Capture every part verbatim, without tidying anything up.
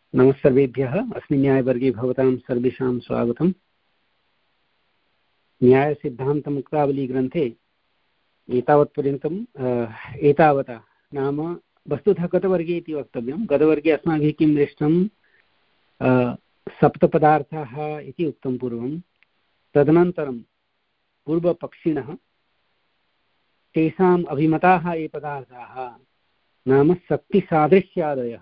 नमः सर्वेभ्यः। अस्मिन् न्यायवर्गे भवतां सर्वेषां स्वागतम्। न्यायसिद्धान्तमुक्तावलीग्रन्थे एतावत्पर्यन्तम् एतावता नाम वस्तुतः गतवर्गे इति वक्तव्यं। गतवर्गे अस्माभिः किं दृष्टं, सप्तपदार्थाः इति उक्तं पूर्वं। तदनन्तरं पूर्वपक्षिणः तेषाम् अभिमताः ये पदार्थाः नाम शक्तिसादृश्यादयः,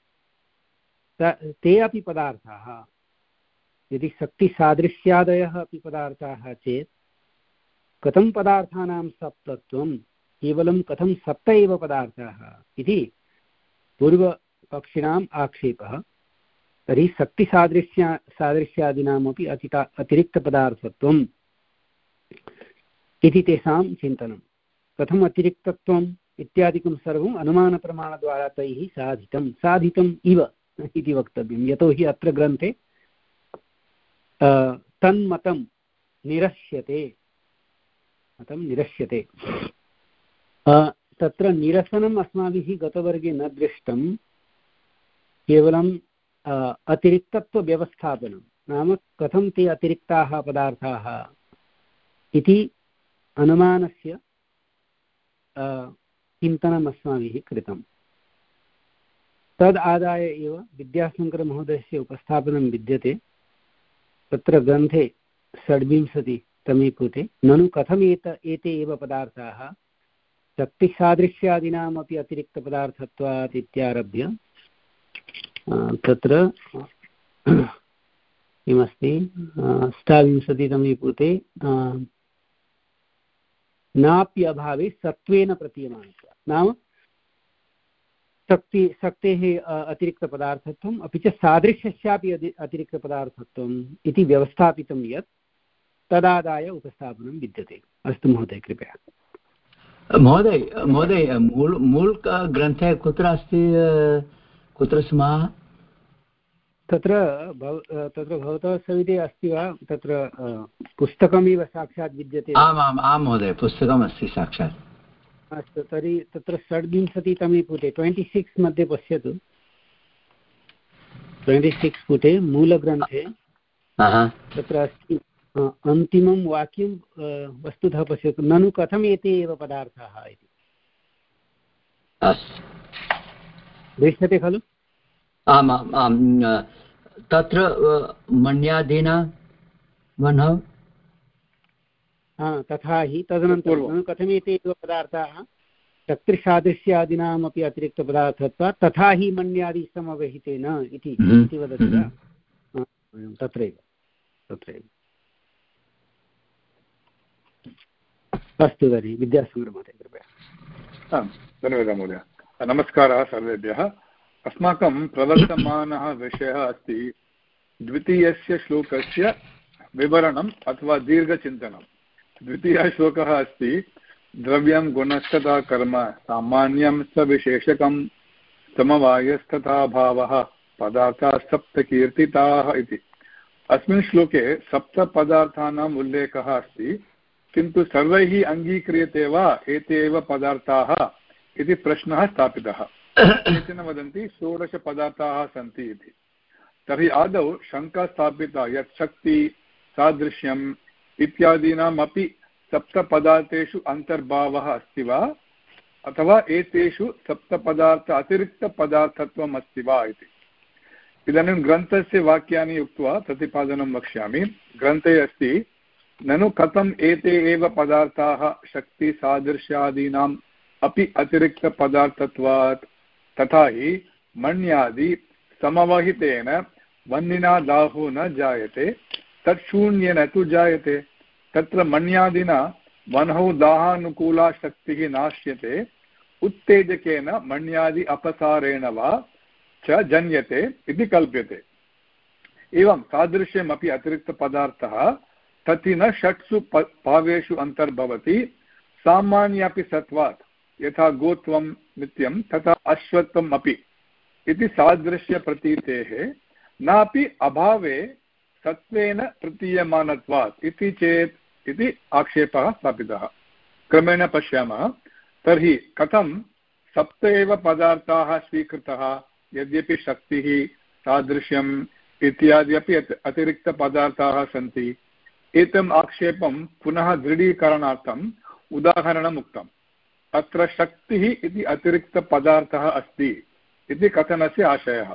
ते अपि पदार्थाः। यदि शक्तिसादृश्यादयः अपि पदार्थाः चेत् कथं पदार्थानां सप्तत्वं, केवलं कथं सप्त एव पदार्थाः इति पूर्वपक्षिणाम् आक्षेपः। तर्हि शक्तिसादृश्या सादृश्यादीनामपि अतिता अतिरिक्तपदार्थत्वम् इति तेषां चिन्तनं। कथम् अतिरिक्तत्वम् इत्यादिकं सर्वम् अनुमानप्रमाणद्वारा तैः साधितं साधितम् इव इति वक्तव्यं। यतोहि अत्र ग्रन्थे तन्मतं निरस्यते मतं निरस्यते तत्र निरसनम् अस्माभिः गतवर्गे न दृष्टं, केवलं अतिरिक्तत्वव्यवस्थापनं नाम कथं ते अतिरिक्ताः पदार्थाः इति अनुमानस्य चिन्तनम् अस्माभिः कृतम्। तद् आदाय एव विद्याशङ्करमहोदयस्य उपस्थापनं विद्यते। तत्र ग्रन्थे षड्विंशतितमे पुटे ननु कथम् एत एते एव पदार्थाः शक्तिसादृश्यादीनामपि अतिरिक्तपदार्थत्वात् इत्यारभ्य तत्र किमस्ति, अष्टाविंशतितमे पुटे नाप्यभावे सत्त्वेन प्रतीयमानत्वात्, नाम शक्ति शक्तेः अतिरिक्तपदार्थत्वम् अपि च सादृश्यस्यापि अति अतिरिक्तपदार्थत्वम् इति व्यवस्थापितं यत् तदादाय उपस्थापनं विद्यते। अस्तु महोदय, कृपया। महोदय महोदय मूल मूल ग्रन्थे कुत्र अस्ति, कुत्र स्मः? तत्र भव तत्र भवतः सविधे अस्ति वा? तत्र पुस्तकमिव साक्षात् विद्यते। आम् आम् आम् महोदय, पुस्तकमस्ति साक्षात्। अस्तु, तर्हि तत्र षड्विंशतितमे पुटे ट्वेण्टि सिक्स् मध्ये पश्यतु। ट्वेण्टि सिक्स् पुटे मूलग्रन्थे तत्र अस्ति अन्तिमं वाक्यं, वस्तुतः पश्यतु, ननु कथम् एते एव पदार्थाः इति दृश्यते खलु? आम् आम् आम्, तत्र मन्यादीना मनः तथा हि तदनन्तरं कथम् एते एव पदार्थाः शक्तिसादृश्यादीनामपि अतिरिक्तपदार्थत्वात् तथा हि मन्यादि समवहितेन इति वदति वा? तत्रैव तत्रैव अस्तु, तर्हि विद्याशङ्करमहोदय कृपया। आम्, धन्यवादः महोदय। नमस्कारः सर्वेभ्यः। अस्माकं प्रवर्तमानः विषयः अस्ति द्वितीयस्य श्लोकस्य विवरणम् अथवा दीर्घचिन्तनं। द्वितीयः श्लोकः अस्ति द्रव्यं गुणस्तथा कर्म सामान्यं सविशेषकं समवायस्तथा भावः पदार्थाः सप्तकीर्तिताः इति। अस्मिन् श्लोके सप्तपदार्थानाम् उल्लेखः अस्ति, किन्तु सर्वैः अङ्गीक्रियते वा एते एव पदार्थाः इति प्रश्नः स्थापितः। केचन वदन्ति षोडशपदार्थाः सन्ति इति। तर्हि आदौ शङ्का स्थापिता यत् शक्ति सादृश्यम् इत्यादीनाम् अपि सप्तपदार्थेषु अन्तर्भावः अस्ति वा अथवा एतेषु सप्तपदार्थ अतिरिक्तपदार्थत्वम् अस्ति वा इति। इदानीं ग्रन्थस्य वाक्यानि उक्त्वा प्रतिपादनं वक्ष्यामि। ग्रन्थे अस्ति ननु कथम् एते एव पदार्थाः शक्तिसादृश्यादीनाम् अपि अतिरिक्तपदार्थत्वात् तथा हि मण्यादि समवहितेन वह्निना दाहो न जायते तत् शून्येन तु जायते। तत्र मण्यादिना वह्नौ दाहानुकूला शक्तिः नाश्यते, उत्तेजकेन मण्यादि अपसारेण वा च जन्यते इति कल्प्यते। एवं सादृश्यमपि अतिरिक्तपदार्थः तथि न षट्सु भावेषु अन्तर्भवति, सामान्यापि सत्वात् यथा गोत्वं नित्यं तथा अश्वत्वम् अपि इति सादृश्यप्रतीतेः नापि अभावे सत्त्वेन प्रतीयमानत्वात् इति चेत् इति आक्षेपः स्थापितः। क्रमेण पश्यामः। तर्हि कथं सप्त एव पदार्थाः स्वीकृतः, यद्यपि शक्तिः सादृश्यम् इत्यादि अपि अतिरिक्तपदार्थाः सन्ति। एतम् आक्षेपं पुनः दृढीकरणार्थम् उदाहरणम् उक्तम्। अत्र शक्तिः इति अतिरिक्तपदार्थः अस्ति इति कथनस्य आशयः।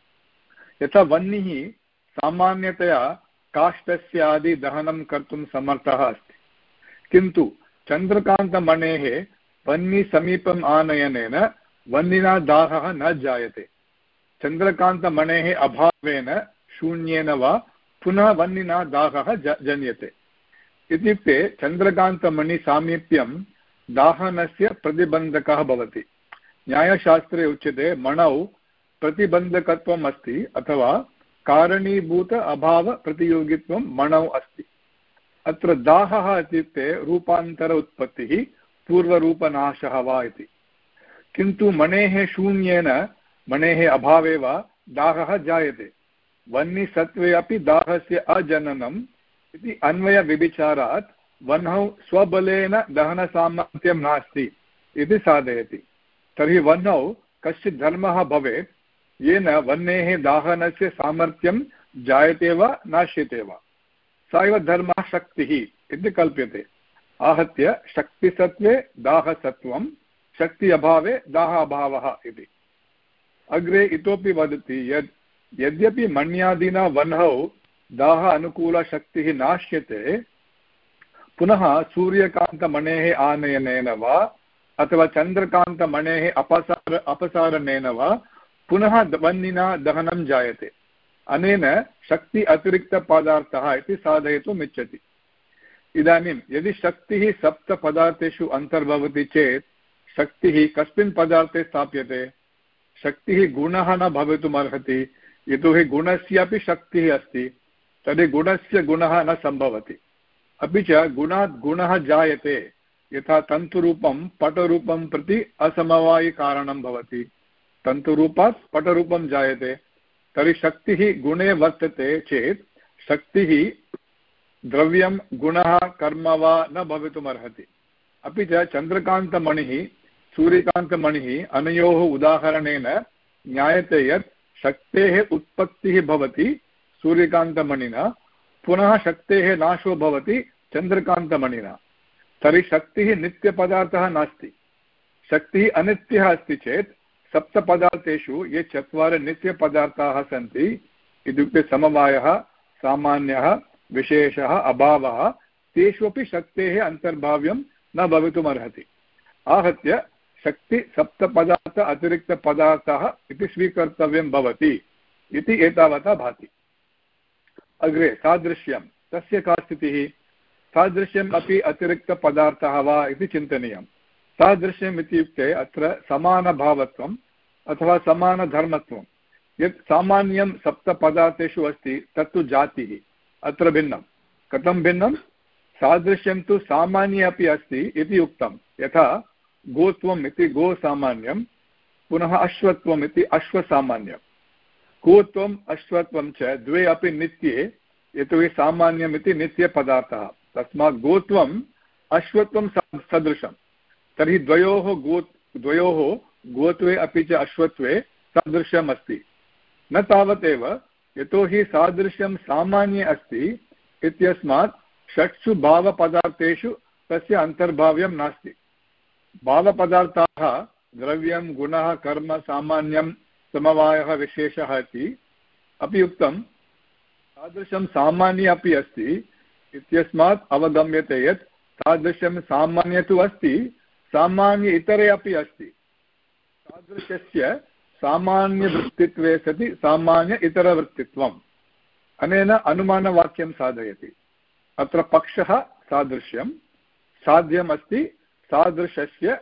यथा वह्निः सामान्यतया काष्ठस्य आदि दहनं कर्तुं समर्थः अस्ति, किन्तु चन्द्रकान्तमणेः वह्निसमीपम् आनयनेन वह्निना दाहः न जायते। चन्द्रकान्तमणेः अभावेन शून्येन वा पुनः वह्निना दाहः जन्यते। इत्युक्ते चन्द्रकान्तमणिसामीप्यं दाहनस्य प्रतिबन्धकः भवति। न्यायशास्त्रे उच्यते मणौ प्रतिबन्धकत्वम् अस्ति अथवा कारणीभूत अभावप्रतियोगित्वं मणौ अस्ति। अत्र दाहः इत्युक्ते रूपान्तर उत्पत्तिः, पूर्वरूपनाशः वा इति। किन्तु मणेः शून्येन मणेः अभावे वा दाहः जायते। वह्निसत्त्वे अपि दाहस्य अजननम् इति अन्वयव्यभिचारात् वह्नौ स्वबलेन दहनसामर्थ्यं नास्ति इति साधयति। तर्हि वह्नौ कश्चित् धर्मः भवेत् येन वह्नेः दाहनस्य सामर्थ्यं जायते वा नाश्यते वा। सा एव धर्मः शक्तिः इति कल्प्यते। आहत्य शक्तिसत्त्वे दाहसत्त्वं, शक्ति अभावे दाह अभावः इति। अग्रे इतोपि वदति यत् यद्यपि मण्यादिना वह्नौ दाह अनुकूलशक्तिः नाश्यते, पुनः सूर्यकान्तमणेः आनयनेन वा अथवा चन्द्रकान्तमणेः अपसार अपसारणेन वा पुनः वह्निना दहनं जायते। अनेन शक्ति अतिरिक्तपदार्थः इति साधयितुम् इच्छति। इदानीं यदि शक्तिः सप्तपदार्थेषु अन्तर्भवति चेत् शक्तिः कस्मिन् पदार्थे स्थाप्यते? शक्तिः गुणः न भवितुमर्हति, यतोहि गुणस्यापि शक्तिः अस्ति। तर्हि गुणस्य गुणः न सम्भवति। अपि च गुणात् गुणः जायते, यथा तन्तुरूपं पटरूपं प्रति असमवायिकारणं भवति। तन्तुरूपात् पटरूपं जायते। तर्हि शक्तिः गुणे वर्तते चेत् शक्तिः द्रव्यं गुणः कर्म वा न भवितुमर्हति। अपि च चन्द्रकान्तमणिः सूर्यकान्तमणिः अनयोः उदाहरणेन ज्ञायते यत् शक्तेः उत्पत्तिः भवति सूर्यकान्तमणिना, पुनः शक्तेः नाशो भवति चन्द्रकान्तमणिना। तर्हि शक्तिः नित्यपदार्थः नास्ति। शक्तिः अनित्यः अस्ति चेत् सप्तपदार्थेषु ये चत्वारि नित्यपदार्थाः सन्ति, इत्युक्ते समवायः, सामान्यः, विशेषः, अभावः, तेषु अपि शक्तेः अन्तर्भाव्यं न भवितुमर्हति। आहत्य शक्ति सप्तपदार्थ अतिरिक्तपदार्थः इति स्वीकर्तव्यं भवति इति एतावता भाति। अग्रे सादृश्यं, तस्य का स्थितिः? सादृश्यम् अपि अतिरिक्तपदार्थः वा इति चिन्तनीयं। सादृश्यम् इत्युक्ते अत्र समानभावत्वम् अथवा समानधर्मत्वं। यत् सामान्यं सप्तपदार्थेषु अस्ति तत्तु जातिः, अत्र भिन्नं। कथं भिन्नं? सादृश्यं तु सामान्ये अपि अस्ति इति उक्तं। यथा गोत्वम् इति गोसामान्यं, पुनः अश्वत्वम् इति अश्वसामान्यं। गोत्वम् अश्वत्वं च द्वे अपि नित्ये, यतोहि सामान्यम् इति नित्यपदार्थः। तस्मात् गोत्वम् अश्वत्वं सदृशं। तर्हि द्वयोः गो द्वयोः गोत्वे अपि च अश्वत्वे सादृश्यम् अस्ति। न तावदेव, यतोहि सादृश्यं सामान्ये अस्ति इत्यस्मात् षट्सु भावपदार्थेषु तस्य अन्तर्भाव्यं नास्ति। भावपदार्थाः द्रव्यं, गुणः, कर्म, सामान्यं, समवायः, विशेषः इति अपि उक्तं। तादृशं सामान्ये अपि अस्ति इत्यस्मात् अवगम्यते यत् तादृशं सामान्य तु अस्ति, सामान्य इतरे अपि अस्ति। तादृशस्य सामान्यवृत्तित्वे सति सामान्य इतरवृत्तित्वम्। अनेन अनुमानवाक्यं साधयति। अत्र पक्षः सादृश्यं, साध्यमस्ति सादृशस्य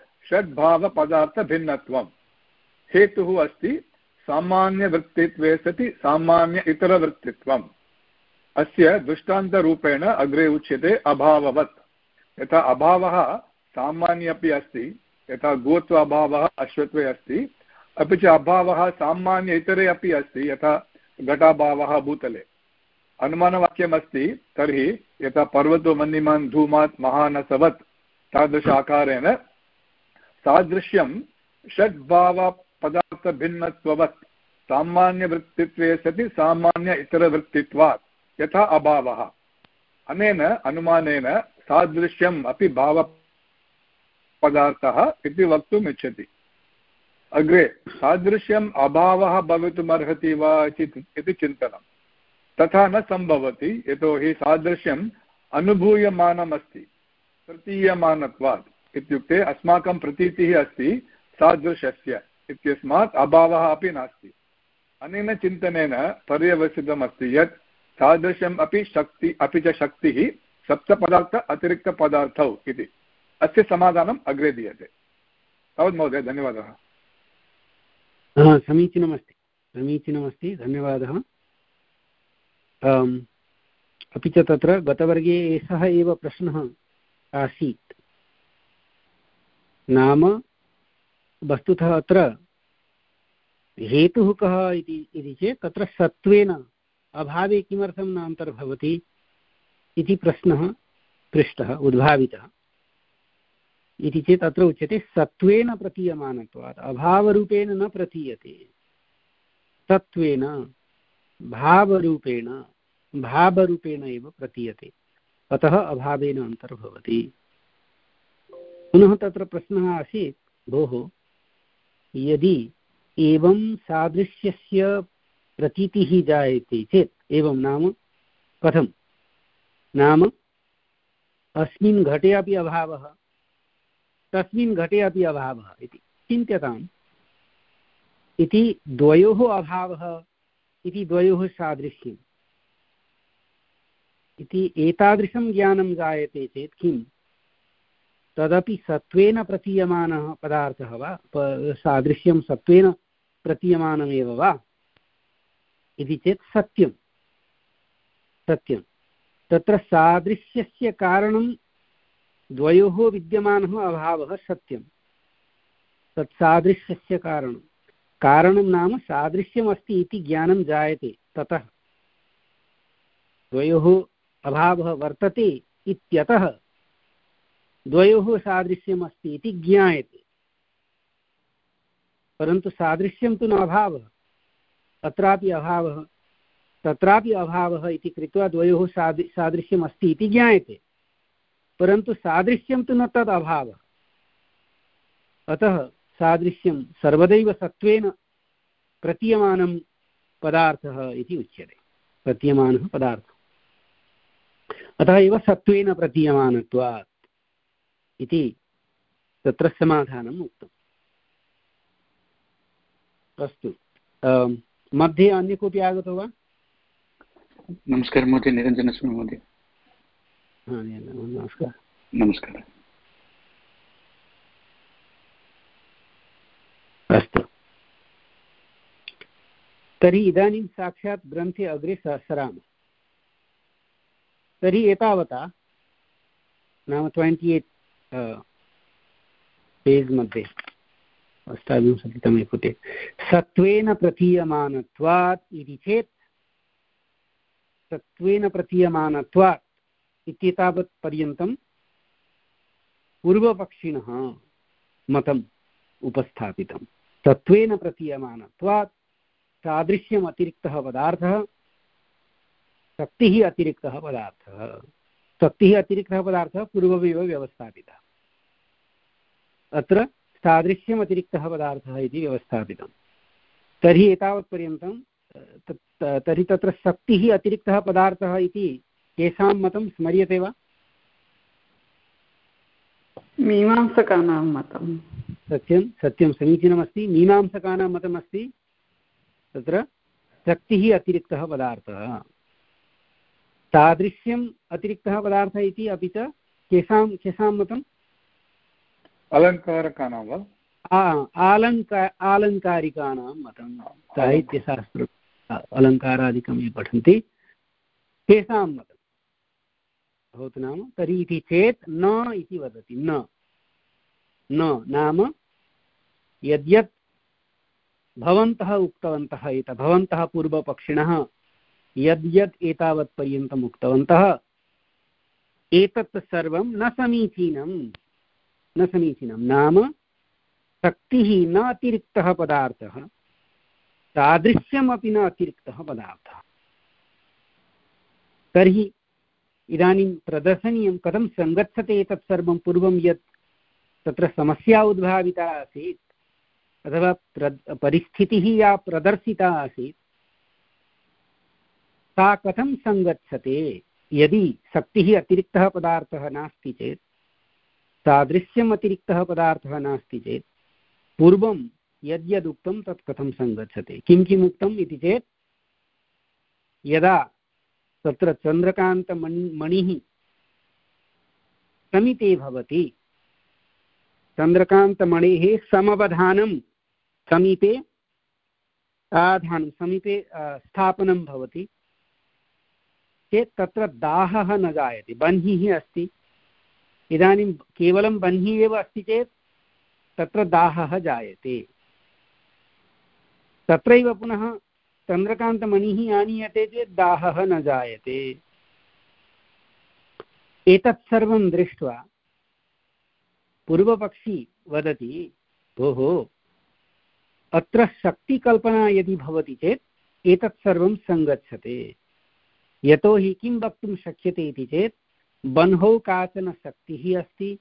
षड्भावपदार्थभिन्नत्वं। हेतुः अस्ति सामान्यवृत्तित्वे सति सामान्य इतरवृत्तित्वम्। अस्य दृष्टान्तरूपेण अग्रे उच्यते अभाववत्। यथा अभावः सामान्य अपि अस्ति, यथा गोत्व अभावः अश्वत्वे अस्ति, अपि च अभावः सामान्य इतरे अपि अस्ति, यथा घटाभावः भूतले। अनुमानवाक्यमस्ति तर्हि यथा पर्वतो मन्यमान् धूमात् महानसवत् तादृश आकारेण सादृश्यं षड्भावपदार्थभिन्नत्ववत् सामान्यवृत्तित्वे सति सामान्य इतरवृत्तित्वात् यथा अभावः। अनेन अनुमानेन सादृश्यम् अपि भावपदार्थः इति वक्तुम् इच्छति। अग्रे सादृश्यम् अभावः भवितुमर्हति वा इति चिन्तनं। तथा न सम्भवति, यतोहि सादृश्यम् अनुभूयमानमस्ति प्रतीयमानत्वात्। इत्युक्ते अस्माकं प्रतीतिः अस्ति सादृश्यस्य इत्यस्मात् अभावः अपि नास्ति। अनेन चिन्तनेन पर्यवसितमस्ति यत् सादृश्यम् अपि शक्ति अपि च शक्तिः सप्तपदार्थ अतिरिक्तपदार्थौ इति। अस्य समाधानम् अग्रे दीयते। तावत् महोदय, धन्यवादः। समीचीनमस्ति समीचीनमस्ति धन्यवादः। अपि च तत्र गतवर्गे एषः एव प्रश्नः आसीत्। नाम वस्तुतः अत्र हेतुः कः इति चेत् तत्र सत्त्वेन अभावे किमर्थं न अन्तर्भवति इति प्रश्नः पृष्टः उद्भावितः इति चेत् अत्र उच्यते सत्त्वेन प्रतीयमानत्वात्। अभावरूपेण न प्रतीयते, सत्त्वेन भावरूपेण भावरूपेण एव प्रतीयते, अतः अभावेन अन्तर्भवति। पुनः तत्र प्रश्नः आसीत्, भोः यदि एवं सादृश्यस्य प्रतीतिः जायते चेत् एवं नाम कथं? नाम अस्मिन् घटे अपि अभावः तस्मिन् घटे अपि अभावः इति चिन्त्यताम्। इति द्वयोः अभावः इति द्वयोः सादृश्यम् इति एतादृशं ज्ञानं जायते चेत् किं तदपि सत्त्वेन प्रतीयमानः पदार्थः वा, सादृश्यं सत्त्वेन प्रतीयमानमेव वा इति चेत् सत्यं सत्यं तत्र सादृश्यस्य कारणं द्वयोः विद्यमानः अभावः सत्यं। तत् सादृश्यस्य कारणं कारणं नाम सादृश्यमस्ति इति ज्ञानं जायते, ततः द्वयोः अभावः वर्तते इत्यतः द्वयोः सादृश्यमस्ति इति ज्ञायते। परन्तु सादृश्यं तु न अभावः, अत्रापि अभावः तत्रापि अभावः इति कृत्वा द्वयोः सादृ सादृश्यमस्ति इति ज्ञायते, परन्तु सादृश्यं तु न तद् अभावः। अतः सादृश्यं सर्वदैव सत्त्वेन प्रतीयमानं पदार्थः इति उच्यते, प्रतीयमानः पदार्थः। अतः एव सत्त्वेन प्रतीयमानत्वात् इति तत्र समाधानम् उक्तम्। अस्तु, मध्ये अन्य कोऽपि आगतो वा? नमस्कारः महोदय, निरञ्जनस्वामी महोदय। नमस्कारः। नमस्कारः। अस्तु, तर्हि इदानीं साक्षात् ग्रन्थे अग्रे सरामः। तर्हि एतावता नाम ट्वेण्टि एय्ट् पेज् मध्ये अष्टाविंशतितमे पुटे सत्त्वेन प्रतीयमानत्वात् इति चेत् सत्त्वेन प्रतीयमानत्वात् इत्येतावत् पर्यन्तं पूर्वपक्षिणः मतम् उपस्थापितं। सत्त्वेन प्रतीयमानत्वात् सादृश्यम् अतिरिक्तः पदार्थः, शक्तिः अतिरिक्तः पदार्थः। शक्तिः अतिरिक्तः पदार्थः पूर्वमेव व्यवस्थापितः, अत्र सादृश्यम् अतिरिक्तः पदार्थः इति व्यवस्थापितं। तर्हि एतावत्पर्यन्तं तर्हि तत्र शक्तिः अतिरिक्तः पदार्थः इति केषां मतं स्मर्यते वा? मीमांसकानां मतं। सत्यं सत्यं समीचीनमस्ति। मीमांसकानां मतमस्ति तत्र शक्तिः अतिरिक्तः पदार्थः, सादृश्यम् अतिरिक्तः पदार्थः इति, अपि च केषां केषां मतम्? अलङ्कारकानां वा? आलङ्कार आलङ्कारिकाणां मतं। साहित्यशास्त्र अलङ्कारादिकं ये पठन्ति तेषां मतं भवतु। नाम तर्हि इति चेत् न इति वदति। न न नाम यद्यत् भवन्तः उक्तवन्तः, एत भवन्तः पूर्वपक्षिणः यद्यत् एतावत्पर्यन्तम् उक्तवन्तः एतत् सर्वं न समीचीनं न समीचीनं। नाम शक्तिः न अतिरिक्तः पदार्थः, सादृश्यमपि न अतिरिक्तः पदार्थः। तर्हि इदानीं प्रदर्शनीयं कथं सङ्गच्छते एतत् सर्वं। पूर्वं यत् तत्र समस्या उद्भाविता आसीत् अथवा परिस्थितिः या प्रदर्शिता आसीत् सा कथं सङ्गच्छते। यदि शक्तिः अतिरिक्तः पदार्थः नास्ति चेत्, सादृश्यम् अतिरिक्तः पदार्थः नास्ति चेत् पूर्वं यद्यदुक्तं तत् कथं सङ्गच्छते। किं किम् उक्तम् इति चेत्, यदा तत्र चन्द्रकान्तमणिः समीपे भवति, चन्द्रकान्तमणेः समवधानं समीपे आधानं समीपे स्थापनं भवति चेत् तत्र दाहः न जायते। बह्निः अस्ति, इदानीं केवलं बह्निः एव अस्ति चेत् तत्र दाहः जायते। तत्रैव पुनः चन्द्रकान्तमणिः आनीयते चेत् दाहः न जायते। एतत् सर्वं दृष्ट्वा पूर्वपक्षी वदति, भोः अत्र शक्तिकल्पना यदि भवति चेत् एतत् सर्वं सङ्गच्छते। यतोहि किं वक्तुं शक्यते इति चेत्, बह्नौ काचन शक्तिः अस्ति,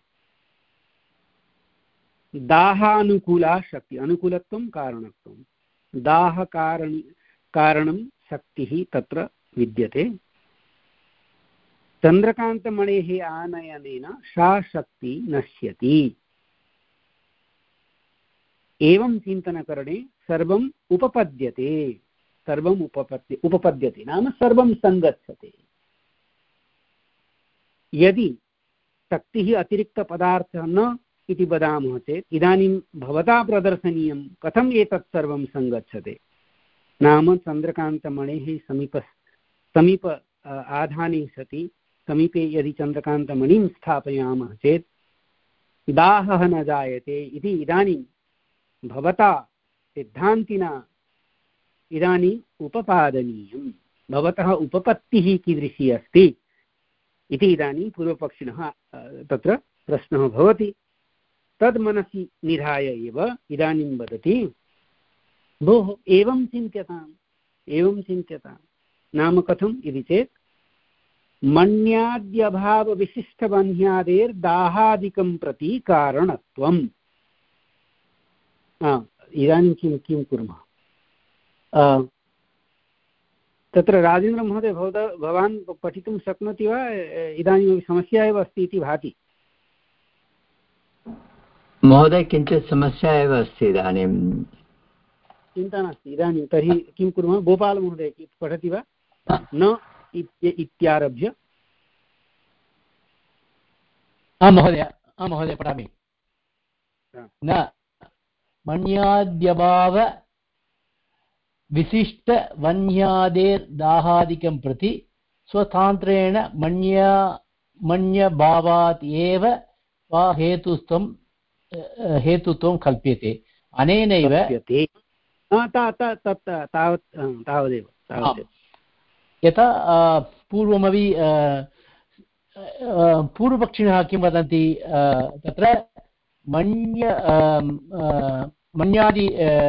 दाहानुकूला शक्ति, अनुकूलत्वं कारणत्वं, दाहकारणि कारणं शक्तिः तत्र विद्यते। चन्द्रकान्तमणेः आनयनेन सा शक्ति नश्यति। एवं चिन्तनकरणे सर्वम् उपपद्यते, सर्वम् उपपद्य उपपद्यते नाम सर्वं सङ्गच्छते। यदि शक्तिः अतिरिक्तपदार्थः न इति वदामः चेत्, इदानीं भवता प्रदर्शनीयं कथम् एतत् सर्वं सङ्गच्छते। नाम चन्द्रकान्तमणेः समीप समीप आधाने सति समीपे यदि चन्द्रकान्तमणिं स्थापयामः चेत् दाहः न जायते इति इदानीं भवता सिद्धान्तिना इदानीम् उपपादनीयं। भवतः उपपत्तिः कीदृशी अस्ति इति इदानीं पूर्वपक्षिणः तत्र प्रश्नः भवति। तद् मनसि निधाय एव इदानीं वदति, भोः एवं चिन्त्यताम्, एवं चिन्त्यताम्। नाम कथम् इति चेत्, मण्याद्यभावविशिष्टबन्ध्यादेर्दाहादिकं प्रति कारणत्वम्। इदानीं किं किं कुर्मः। तत्र राजेन्द्रमहोदय, भवता भवान् पठितुं शक्नोति वा? इदानीं समस्या एव अस्ति इति भाति। महोदय, किञ्चित् समस्या एव अस्ति इदानीं। चिन्ता नास्ति। इदानीं तर्हि किं कुर्मः, गोपालमहोदय पठति वा? न इत्यारभ्य। आं महोदय, आं महोदय पठामि। न मण्याद्यभाव विशिष्टवन्यादेर्दाहादिकं प्रति स्वतान्त्रेण मन्या मन्यभावात् एव वा हेतुत्वं हेतुत्वं कल्प्यते। अनेनैव तावदेव यथा पूर्वमपि पूर्वपक्षिणः किं वदन्ति, तत्र मन्य मन्यादि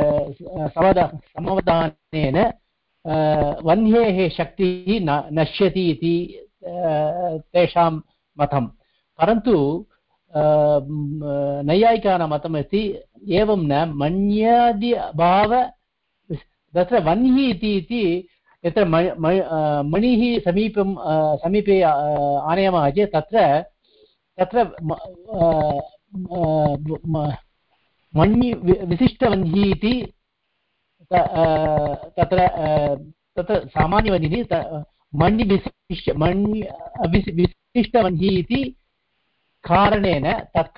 समवधानेन वह्नेः शक्तिः न नश्यति इति तेषां मतं। परन्तु नैयायिकानां मतमस्ति एवं न, मन्यादि अभाव तत्र वह्निः इति यत्र मणिः समीपं समीपे आनयामः चेत् तत्र तत्र मणि विशिष्टवह्निः इति तत्र तत्र सामान्यवह्निः मणि विशिष्ट मणि विशिष्टवह्निः इति कारणेन तत्र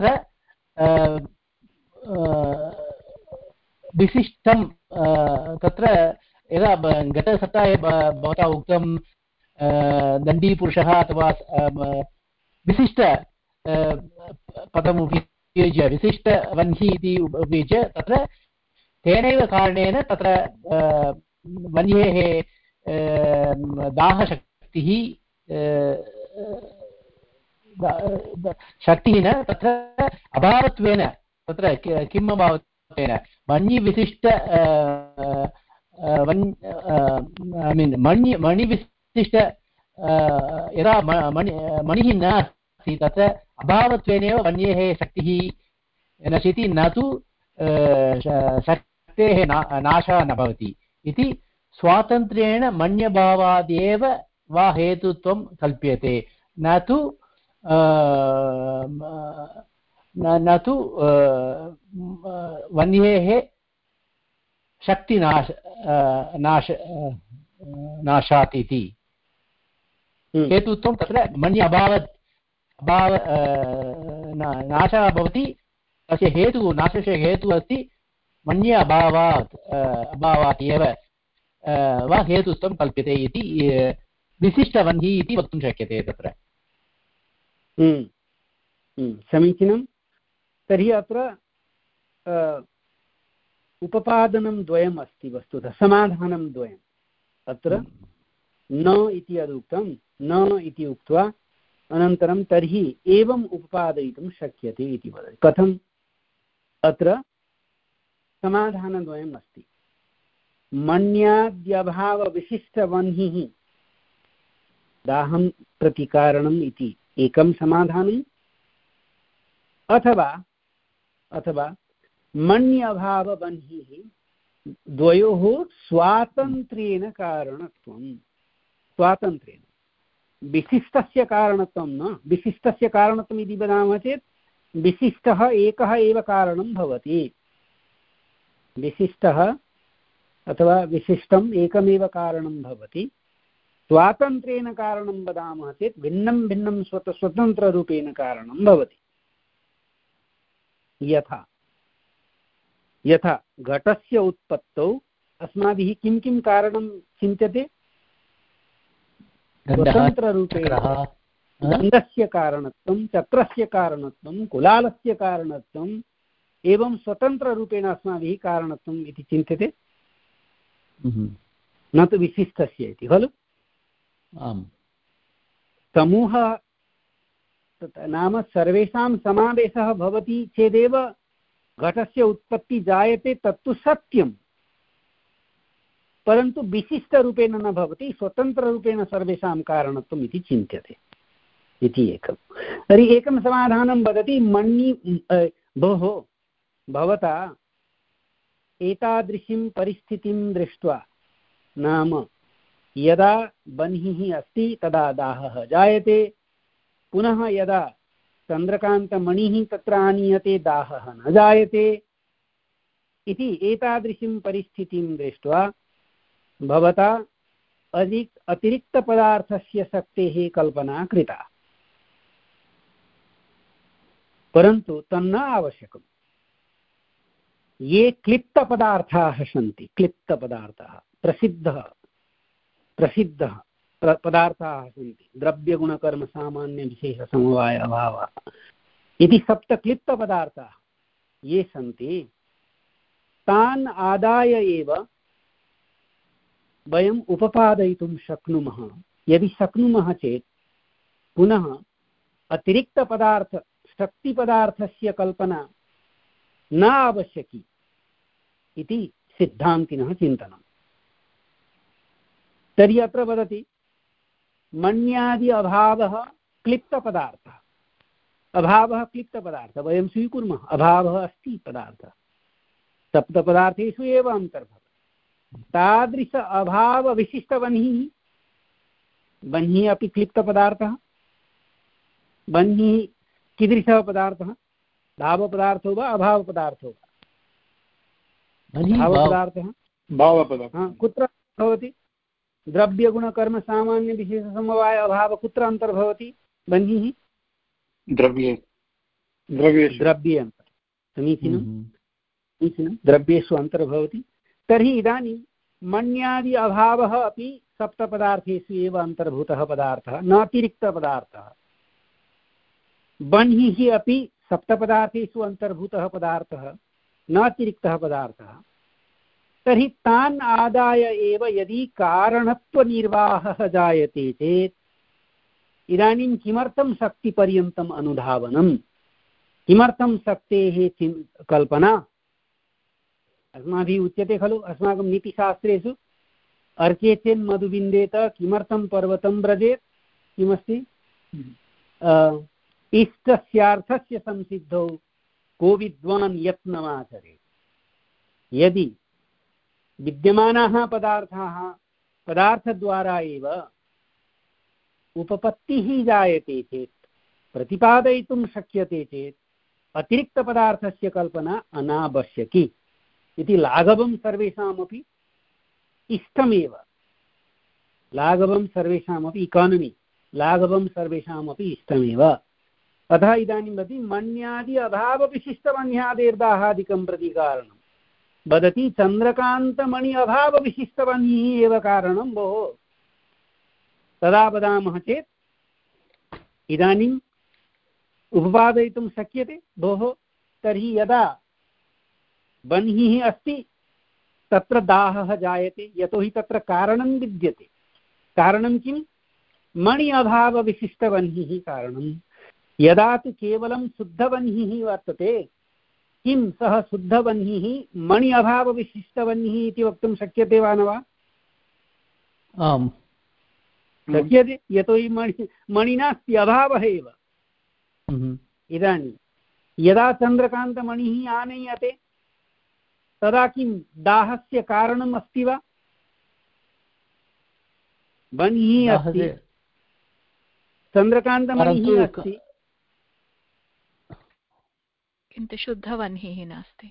विशिष्टं तत्र यदा गतसप्ताहे भवता उक्तं दण्डीपुरुषः अथवा विशिष्ट पदम् उपयुज्य विशिष्टवह्निः इति उपयुज्य तत्र तेनैव कारणेन तत्र वह्नेः दाहशक्तिः शक्तिः न तत्र अभावत्वेन तत्र किम् अभावत्वेन वह्निविशिष्ट वन् ऐ मीन् मणि मणिविशिष्ट यदा मणि मणिः न अस्ति तत्र अभावत्वेनैव वन्येः शक्तिः नश्यति न तु शक्तेः नाशः न भवति इति स्वातन्त्र्येण मन्यभावादेव वा हेतुत्वं कल्प्यते न तु न तु वन्येः शक्तिनाश नाश नाशात् इति हेतुत्वं तत्र मन्य अभावत् अभाव नाशः भवति तस्य हेतुः नाशस्य हेतुः अस्ति मन्य अभावात् अभावात् एव वा हेतुत्वं कल्प्यते इति विशिष्टवन्हि इति वक्तुं शक्यते तत्र। समीचीनं। तर्हि अत्र उपपादनं द्वयम् अस्ति वस्तुतः, समाधानं द्वयम्। अत्र न इति यदुक्तं न इति उक्त्वा अनन्तरं तर्हि एवम् उपपादयितुं शक्यते इति वदति। कथम्? अत्र समाधानद्वयम् अस्ति। मन्याद्यभावविशिष्टवह्निः दाहं प्रति कारणम् इति एकं समाधानम्, अथवा अथवा मन्यभाववह्निः द्वयोः स्वातन्त्र्येण कारणत्वं। स्वातन्त्र्येण विशिष्टस्य कारणत्वं न, विशिष्टस्य कारणत्वम् इति वदामः चेत् विशिष्टः एकः एव कारणं भवति। विशिष्टः अथवा विशिष्टम् एकमेव कारणं भवति। स्वातन्त्र्येण कारणं वदामः चेत् भिन्नं भिन्नं स्वत स्वतन्त्ररूपेण कारणं भवति। यथा यथा घटस्य उत्पत्तौ अस्माभिः किं किं कारणं चिन्त्यते? स्वतन्त्ररूपेण गन्धस्य कारणत्वं, चक्रस्य कारणत्वं, कुलालस्य कारणत्वम्, एवं स्वतन्त्ररूपेण अस्माभिः कारणत्वम् इति चिन्त्यते, न तु विशिष्टस्य इति, खलु? आम्। समूहः नाम सर्वेषां समावेशः भवति चेदेव घटस्य उत्पत्ति जायते, तत्तु सत्यं, परन्तु विशिष्टरूपेण न भवति, स्वतन्त्ररूपेण सर्वेषां कारणत्वम् इति चिन्त्यते इति एकं। तर्हि एकं समाधानं वदति, मन्यि भोः भवता एतादृशीं परिस्थितिं दृष्ट्वा, नाम यदा बह्निः अस्ति तदा दाहः जायते, पुनः यदा चन्द्रकान्तमणिः तत्र आनीयते दाहः न जायते इति एतादृशीं परिस्थितिं दृष्ट्वा भवता अधिक अतिरिक्तपदार्थस्य शक्तेः कल्पना कृता, परन्तु तन्न आवश्यकम्। ये क्लिप्तपदार्थाः सन्ति, क्लिप्तपदार्थाः प्रसिद्धः प्रसिद्धः पदार्थाः सन्ति, द्रव्यगुणकर्मसामान्यविशेषसमवाय अभावः इति सप्तक्लिप्तपदार्थाः ये सन्ति, तान् आदाय एव वयम् उपपादयितुं शक्नुमः। यदि शक्नुमः चेत् पुनः अतिरिक्तपदार्थ शक्तिपदार्थस्य कल्पना न आवश्यकी इति सिद्धान्तिनः चिन्तनम्। तर्हि अत्र वदति मन्यादि अभावः क्लिप्तपदार्थः, अभावः क्लिप्तपदार्थः वयं स्वीकुर्मः, अभावः अस्ति पदार्थः, सप्तपदार्थेषु एव अन्तर्भवति। तादृश अभावविशिष्टवह्निः, वह्निः अपि क्लिप्तपदार्थः। वह्निः कीदृशः पदार्थः? भावपदार्थो वा अभावपदार्थो वा? भावपदार्थः। भावपदार्थः कुत्र भवति? द्रव्यगुणकर्मसामान्यविशेषसमवाय अभावः कुत्र अन्तर्भवति? वह्निः द्रव्ये द्रव्येषु द्रव्ये समीचीनं समीचीनं द्रव्येषु अन्तर्भवति। तर्हि इदानीं मन्यादि अभावः अपि सप्तपदार्थेषु एव अन्तर्भूतः पदार्थः, नातिरिक्तपदार्थः। वह्निः अपि सप्तपदार्थेषु अन्तर्भूतः पदार्थः, नातिरिक्तः पदार्थः। तर्हि तान् आदाय एव यदि कारणत्वनिर्वाहः जायते चेत् इदानीं किमर्थं शक्तिपर्यन्तम् अनुधावनं? किमर्थं शक्तेः चिन् कल्पना? अस्माभिः उच्यते खलु अस्माकं नीतिशास्त्रेषु अर्के चेन्मधु विन्देत किमर्थं पर्वतं व्रजेत् किमस्ति इष्टस्यार्थस्य संसिद्धौ को विद्वान् यत्नमाचरेत्। यदि विद्यमानाः पदार्थाः पदार्थद्वारा एव उपपत्तिः जायते चेत् प्रतिपादयितुं शक्यते चेत् अतिरिक्तपदार्थस्य कल्पना अनावश्यकी इति लाघवं सर्वेषामपि इष्टमेव। लाघवं सर्वेषामपि इकानमि लाघवं सर्वेषामपि इष्टमेव। अतः इदानीं वदति मण्यादि अभावविशिष्टमन्यादेर्दाहादिकं प्रतिकारणं वदति चन्द्रकान्तमणि अभावविशिष्टवह्निः एव कारणं भोः। तदा वदामः चेत् इदानीम् उपपादयितुं शक्यते भोः। तर्हि यदा वह्निः अस्ति तत्र दाहः जायते, यतोहि तत्र कारणं विद्यते। कारणं किं? मणि अभावविशिष्टवह्निः कारणं। यदा तु केवलं शुद्धवह्निः वर्तते, किं सः शुद्धवह्निः मणि अभावविशिष्टवह्निः इति वक्तुं शक्यते वा न वा? आम् शक्यते, यतोहि मणि मणि नास्ति, अभावः एव। इदानीं यदा चन्द्रकान्तमणिः आनय्यते तदा किं दाहस्य कारणम् अस्ति वा? वह्निः अस्ति, चन्द्रकान्तमणिः अस्ति, किन्तु शुद्धवह्निः नास्ति।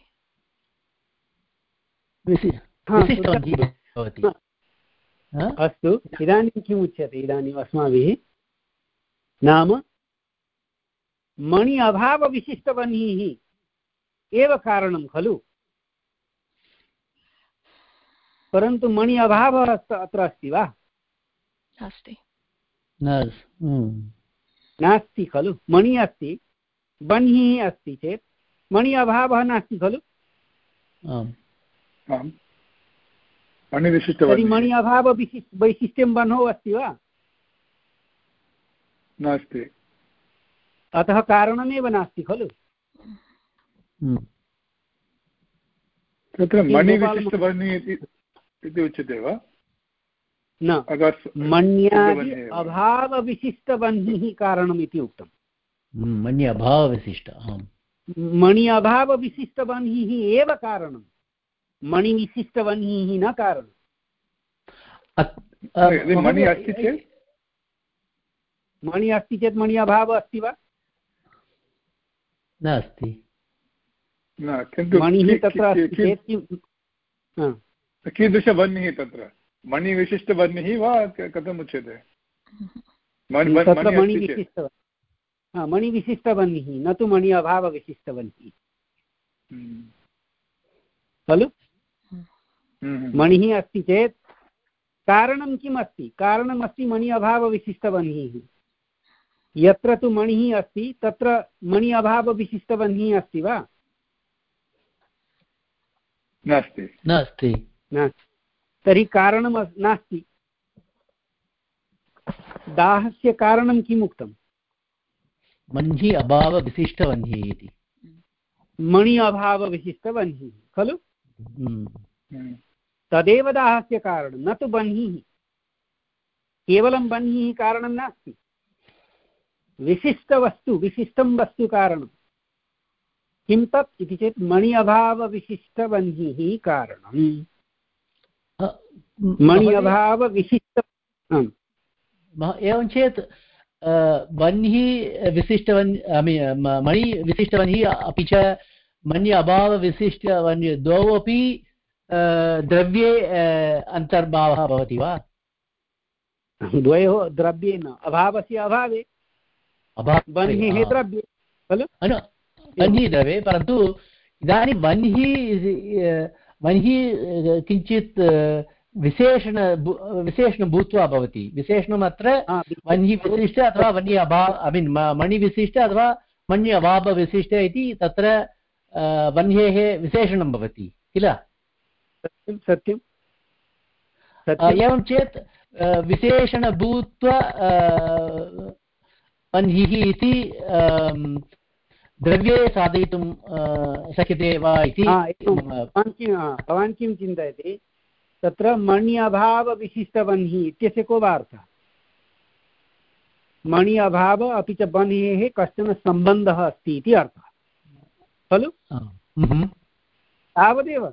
अस्तु, इदानीं किम् उच्यते? इदानीम् अस्माभिः नाम मणि अभावविशिष्टवह्निः एव कारणं खलु, परन्तु मणि अभावः अत्र अस्ति वा? नास्ति। नास्ति खलु। मणि अस्ति, वह्निः अस्ति चेत् मणि अभावः नास्ति खलु। तर्हि मणि अभाव वैशिष्ट्यं वह्नौ अस्ति वा? नास्ति। अतः कारणमेव नास्ति खलु। तत्र मणिविशिष्टवह्निः इति उच्यते वा? न, मण्यादि अभावविशिष्टवह्निः कारणम् इति उक्तम्। मणि अभावविशिष्ट मणि अभावविशिष्टवह्निः एव कारणं, मणिविशिष्टवह्निः न कारणम्। मणि अस्ति चेत् मणि अस्ति चेत् मणि अभावः अस्ति वा? नास्ति। मणिः तत्र अस्ति चेत् कीदृशवह्निः तत्र? मणिविशिष्टवह्निः वा कथम् उच्यते? तत्र मणिविशिष्ट मणिविशिष्टवह्निः, न तु मणि अभावविशिष्टवह्निः खलु। मणिः अस्ति चेत् कारणं किम् अस्ति? कारणम् अस्ति मणि अभावविशिष्टवह्निः। यत्र तु मणिः अस्ति तत्र मणि अभावविशिष्टवह्निः अस्ति वा? नास्ति। नास्ति। तर्हि कारणं नास्ति। दाहस्य कारणं किम् उक्तम्? मणि अभावविशिष्टवह्निः इति। मणि अभावविशिष्टवह्निः खलु। तदेव दाहस्य कारणं, न तु वह्निः। केवलं वह्निः कारणं नास्ति, विशिष्टवस्तु विशिष्टं वस्तु कारणं। किं तत् इति चेत् मणि अभावविशिष्टवह्निः कारणम्। मणि अभावविशिष्ट एवं चेत् वह्निः विशिष्टवह्निः मणि विशिष्टवह्निः अपि च मणि अभावविशिष्टवह्निः द्वौ अपि द्रव्ये अन्तर्भावः भवति वा? द्वयोः द्रव्ये न, अभावस्य अभावे, वह्निः द्रव्ये खलु। वह्निः द्रव्ये, परन्तु इदानीं वह्निः वह्निः किञ्चित् विशेषण विशेषणं भूत्वा भवति। विशेषणम् अत्र वह्निः विशिष्ट अथवा वह्नि अभाव ऐ मीन् मणिविशिष्ट अथवा मणि अभावविशिष्ट इति तत्र वह्नेः विशेषणं भवति किल। सत्यं। एवं चेत् विशेषणभूत्वा वह्निः इति द्रव्ये साधयितुं शक्यते वा इति भवान् किं भवान् किं चिन्तयति तत्र मणि अभावविशिष्टवह्निः इत्यस्य को वा अर्थः मणि अभाव अपि च वह्नेः कश्चन सम्बन्धः अस्ति इति अर्थः खलु तावदेव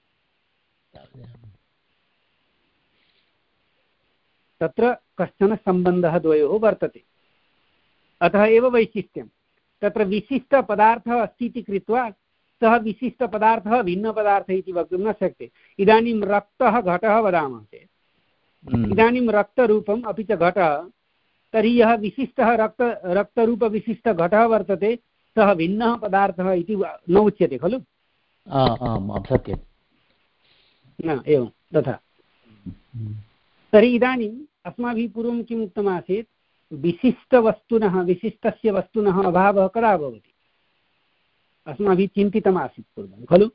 तत्र कश्चन सम्बन्धः द्वयोः वर्तते अतः एव वैशिष्ट्यं तत्र विशिष्टपदार्थः अस्ति इति कृत्वा सः विशिष्टपदार्थः भिन्नपदार्थः इति वक्तुं न शक्यते इदानीं रक्तः घटः वदामः चेत् इदानीं रक्तरूपम् अपि च घटः तर्हि यः विशिष्टः रक्त रक्तरूपविशिष्टघटः वर्तते सः भिन्नः पदार्थः इति न उच्यते खलु सत्यं न एवं तथा तर्हि इदानीम् अस्माभिः पूर्वं किम् उक्तमासीत् विशिष्टवस्तुनः विशिष्टस्य वस्तुनः अभावः कदा भवति अस्माभिः चिन्तितमासीत् पूर्वं खलु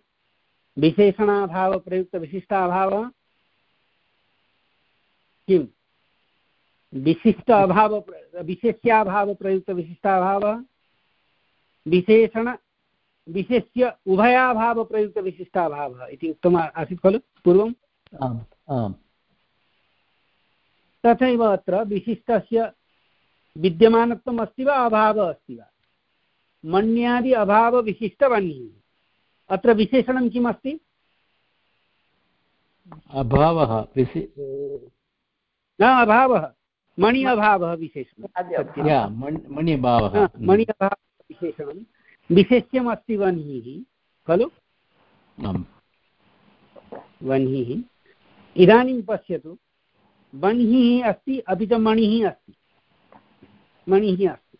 विशेषणाभावप्रयुक्तविशिष्टाभावः किम् विशिष्ट अभाव विशेष्याभावप्रयुक्तविशिष्टाभावः विशेषण विशेष्य उभयाभावप्रयुक्तविशिष्टाभावः इति उक्तम् आसीत् खलु पूर्वम् तथैव अत्र विशिष्टस्य विद्यमानत्वम् अस्ति वा अभावः अस्ति वा मण्यादि अभावविशिष्टवह्निः अत्र विशेषणं किम् अस्ति अभावः न अभावः मणि अभावः विशेषणं मणि अभावः मणि अभावः विशेषणं विशेष्यम् अस्ति वह्निः खलु वह्निः इदानीं पश्यतु वह्निः अस्ति अपि च मणिः अस्ति मणिः अस्ति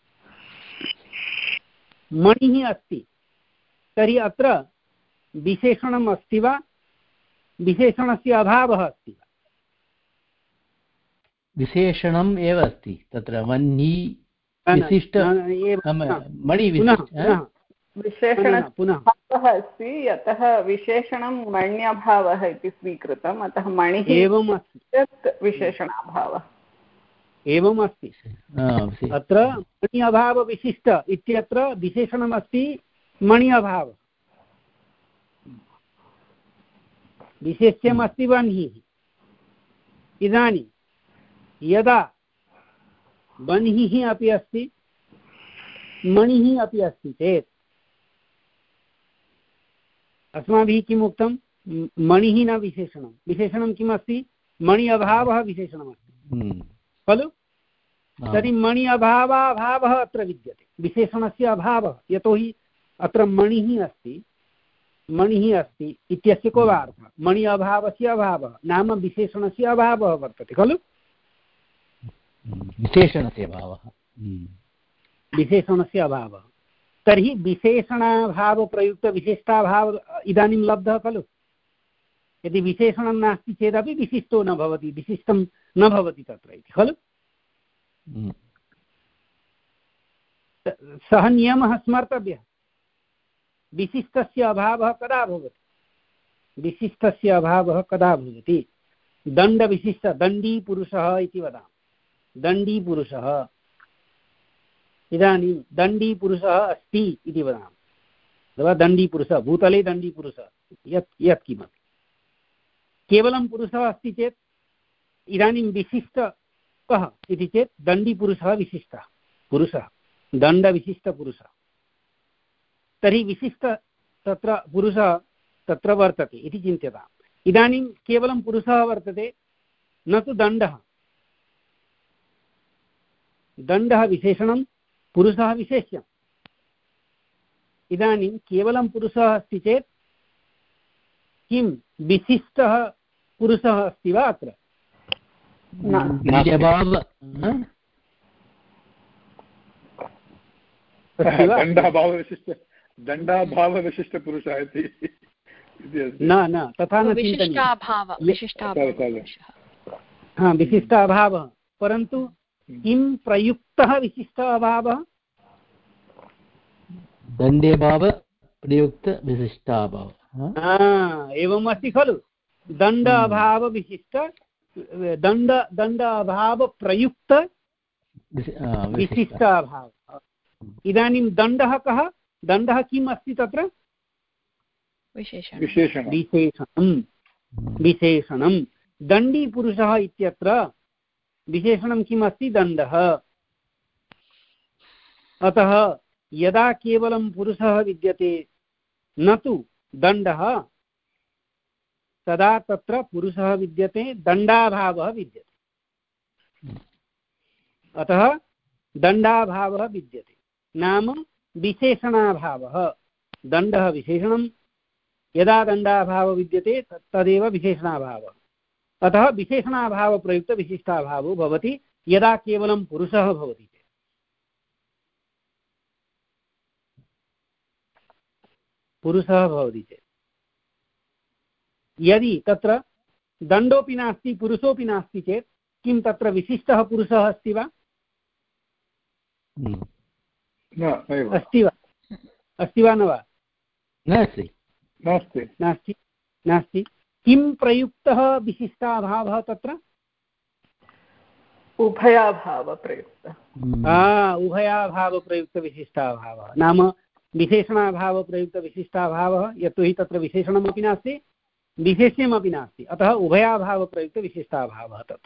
मणिः अस्ति तर्हि अत्र विशेषणम् अस्ति वा विशेषणस्य अभावः अस्ति वा विशेषणम् एव अस्ति तत्र वह्नि विशिष्ट मणि विशेषणः अस्ति यतः विशेषणं मण्यभावः इति स्वीकृतम् अतः मणिः एवम् अस्ति विशेषणाभावः एवम् अस्ति अत्र मणि अभावविशिष्ट इत्यत्र विशेषणमस्ति मणि अभावः विशेष्यमस्ति वह्निः इदानीं यदा वह्निः अपि अस्ति मणिः अपि अस्ति चेत् अस्माभिः किम् उक्तं मणिः न विशेषणं विशेषणं किम् अस्ति मणि अभावः विशेषणमस्ति खलु तर्हि मणि अभावाभावः अत्र विद्यते विशेषणस्य अभावः यतोहि अत्र मणिः अस्ति मणिः अस्ति इत्यस्य को वा अर्थः मणि अभावस्य अभावः नाम विशेषणस्य अभावः वर्तते खलु विशेषणस्य अभावः विशेषणस्य अभावः तर्हि विशेषणाभावप्रयुक्तविशिष्टाभाव इदानीं लब्धः खलु यदि विशेषणं नास्ति चेदपि विशिष्टो न भवति विशिष्टं न भवति तत्र इति खलु सः नियमः स्मर्तव्यः विशिष्टस्य अभावः कदा भवति विशिष्टस्य अभावः कदा भवति दण्डविशिष्ट दण्डी पुरुषः इति वदामः दण्डी पुरुषः इदानीं दण्डी पुरुषः अस्ति इति वदामः अथवा दण्डी पुरुषः भूतले दण्डी पुरुषः यत् यत् किमपि केवलं पुरुषः अस्ति चेत् इदानीं विशिष्ट कः इति चेत् दण्डी पुरुषः विशिष्टः पुरुषः दण्डविशिष्टपुरुषः तर्हि विशिष्ट तत्र पुरुषः तत्र वर्तते इति चिन्त्यताम् इदानीं केवलं पुरुषः वर्तते न तु दण्डः दण्डः विशेषणं पुरुषः विशेष्यम् इदानीं केवलं पुरुषः अस्ति चेत् किं विशिष्टः पुरुषः अस्ति वा अत्र दण्डाभावविशिष्ट दण्डाभावविशिष्टपुरुषः इति न न तथा न चिन्तनीयं हा विशिष्ट अभावः परन्तु किं प्रयुक्तः विशिष्ट अभावः दण्डेभाव प्रयुक्त विशिष्टाभावः एवम् अस्ति खलु दण्ड अभाव विशिष्ट दण्ड दण्ड अभाव प्रयुक्त विशिष्ट अभावः इदानीं दण्डः कः दण्डः किम् अस्ति तत्र? विशेषणं विशेषणं विशेषणं दण्डीपुरुषः इत्यत्र विशेषणं किम् अस्ति? दण्डः। अतः यदा केवलं पुरुषः विद्यते न तु दण्डः, तदा तत्र पुरुषः विद्यते, दण्डाभावः विद्यते। अतः दण्डाभावः विद्यते नाम विशेषणाभावः। दण्डः विशेषणं, यदा दण्डाभावः विद्यते तदेव विशेषणाभावः। अतः विशेषणाभावप्रयुक्तविशिष्टाभावो भवति यदा केवलं पुरुषः भवति चेत्। पुरुषः भवति चेत् यदि तत्र दण्डोऽपि नास्ति पुरुषोऽपि नास्ति चेत् किं तत्र विशिष्टः पुरुषः अस्ति वा? अस्ति वा? अस्ति वा न वा? नास्ति नास्ति नास्ति नास्ति किं प्रयुक्तः विशिष्टाभावः तत्र? उभयाभावप्रयुक्तः। उभयाभावप्रयुक्तविशिष्टाभावः नाम विशेषणाभावप्रयुक्तविशिष्टाभावः। यतोहि तत्र विशेषणमपि नास्ति विशेष्यमपि नास्ति, अतः उभयाभावप्रयुक्तविशिष्टाभावः तत्।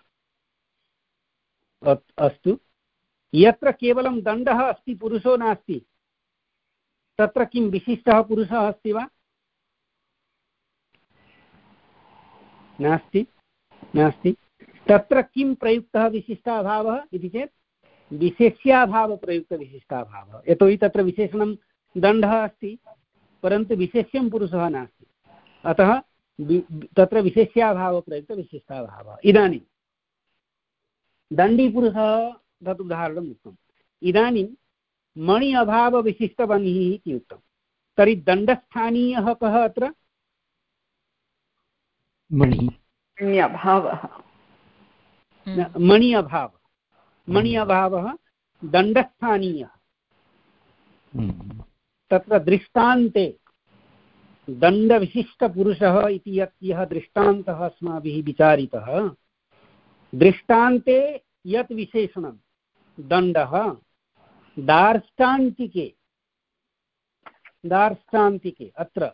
अस्तु, यत्र केवलं दण्डः अस्ति पुरुषो नास्ति तत्र किं विशिष्टः पुरुषः अस्ति वा? नास्ति नास्ति तत्र किं प्रयुक्तः विशिष्टाभावः इति चेत् विशेष्याभावप्रयुक्तविशिष्टाभावः। यतोहि तत्र विशेषणं दण्डः अस्ति परन्तु विशेष्यं पुरुषः नास्ति, अतः तत्र विशेष्याभावप्रयुक्तविशिष्टाभावः। इदानीं दण्डीपुरुषः तत् उदाहरणम् उक्तम्। इदानीं मणि अभावविशिष्टवह्निः इति उक्तं। तर्हि दण्डस्थानीयः कः अत्र? मणि अभावः। मणि अभावः मणि अभावः दण्डस्थानीयः। तत्र दृष्टान्ते दण्डविशिष्टपुरुषः इति यत् यः दृष्टान्तः अस्माभिः विचारितः, दृष्टान्ते यत् विशेषणं दण्डः दार्ष्टान्तिके दार्ष्टान्तिके अत्र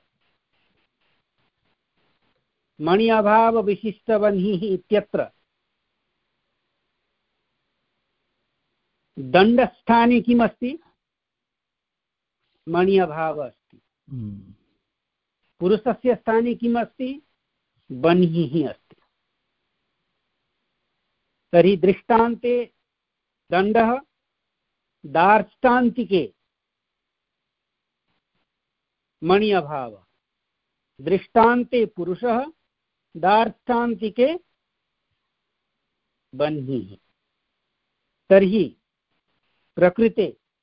मणि अभावविशिष्टवह्निः इत्यत्र दण्डस्थाने किम् अस्ति? मणि अभावः अस्ति। पुरुषस्य स्थाने किम् अस्ति? वह्निः अस्ति। तर्हि दृष्टान्ते दण्डः, दार्ष्टान्तिके मणि अभावः, दृष्टान्ते पुरुषः, दार्ष्टान्तिके वह्निः। तर्हि प्रकृते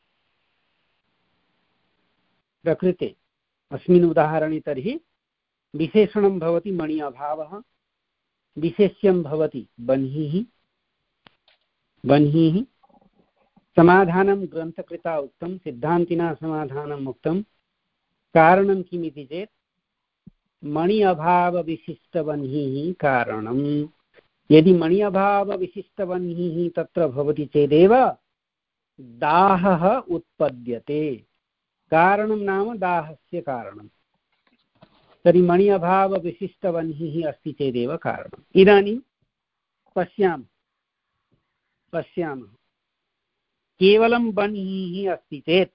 प्रकृते अस्मिन् उदाहरणे तर्हि विशेषणं भवति मणि अभावः, विशेष्यं भवति वह्निः वह्निः। समाधानं ग्रन्थकृता उक्तं, सिद्धान्तिना समाधानम् उक्तं। कारणं किमिति चेत् मणि अभावविशिष्टवह्निः कारणं। यदि मणि अभावविशिष्टवह्निः तत्र भवति चेदेव दाहः उत्पद्यते। कारणं नाम दाहस्य कारणं। तर्हि मणि अभावविशिष्टवह्निः अस्ति चेदेव कारणम्। इदानीं पश्यामः पश्यामः केवलं वह्निः अस्ति चेत्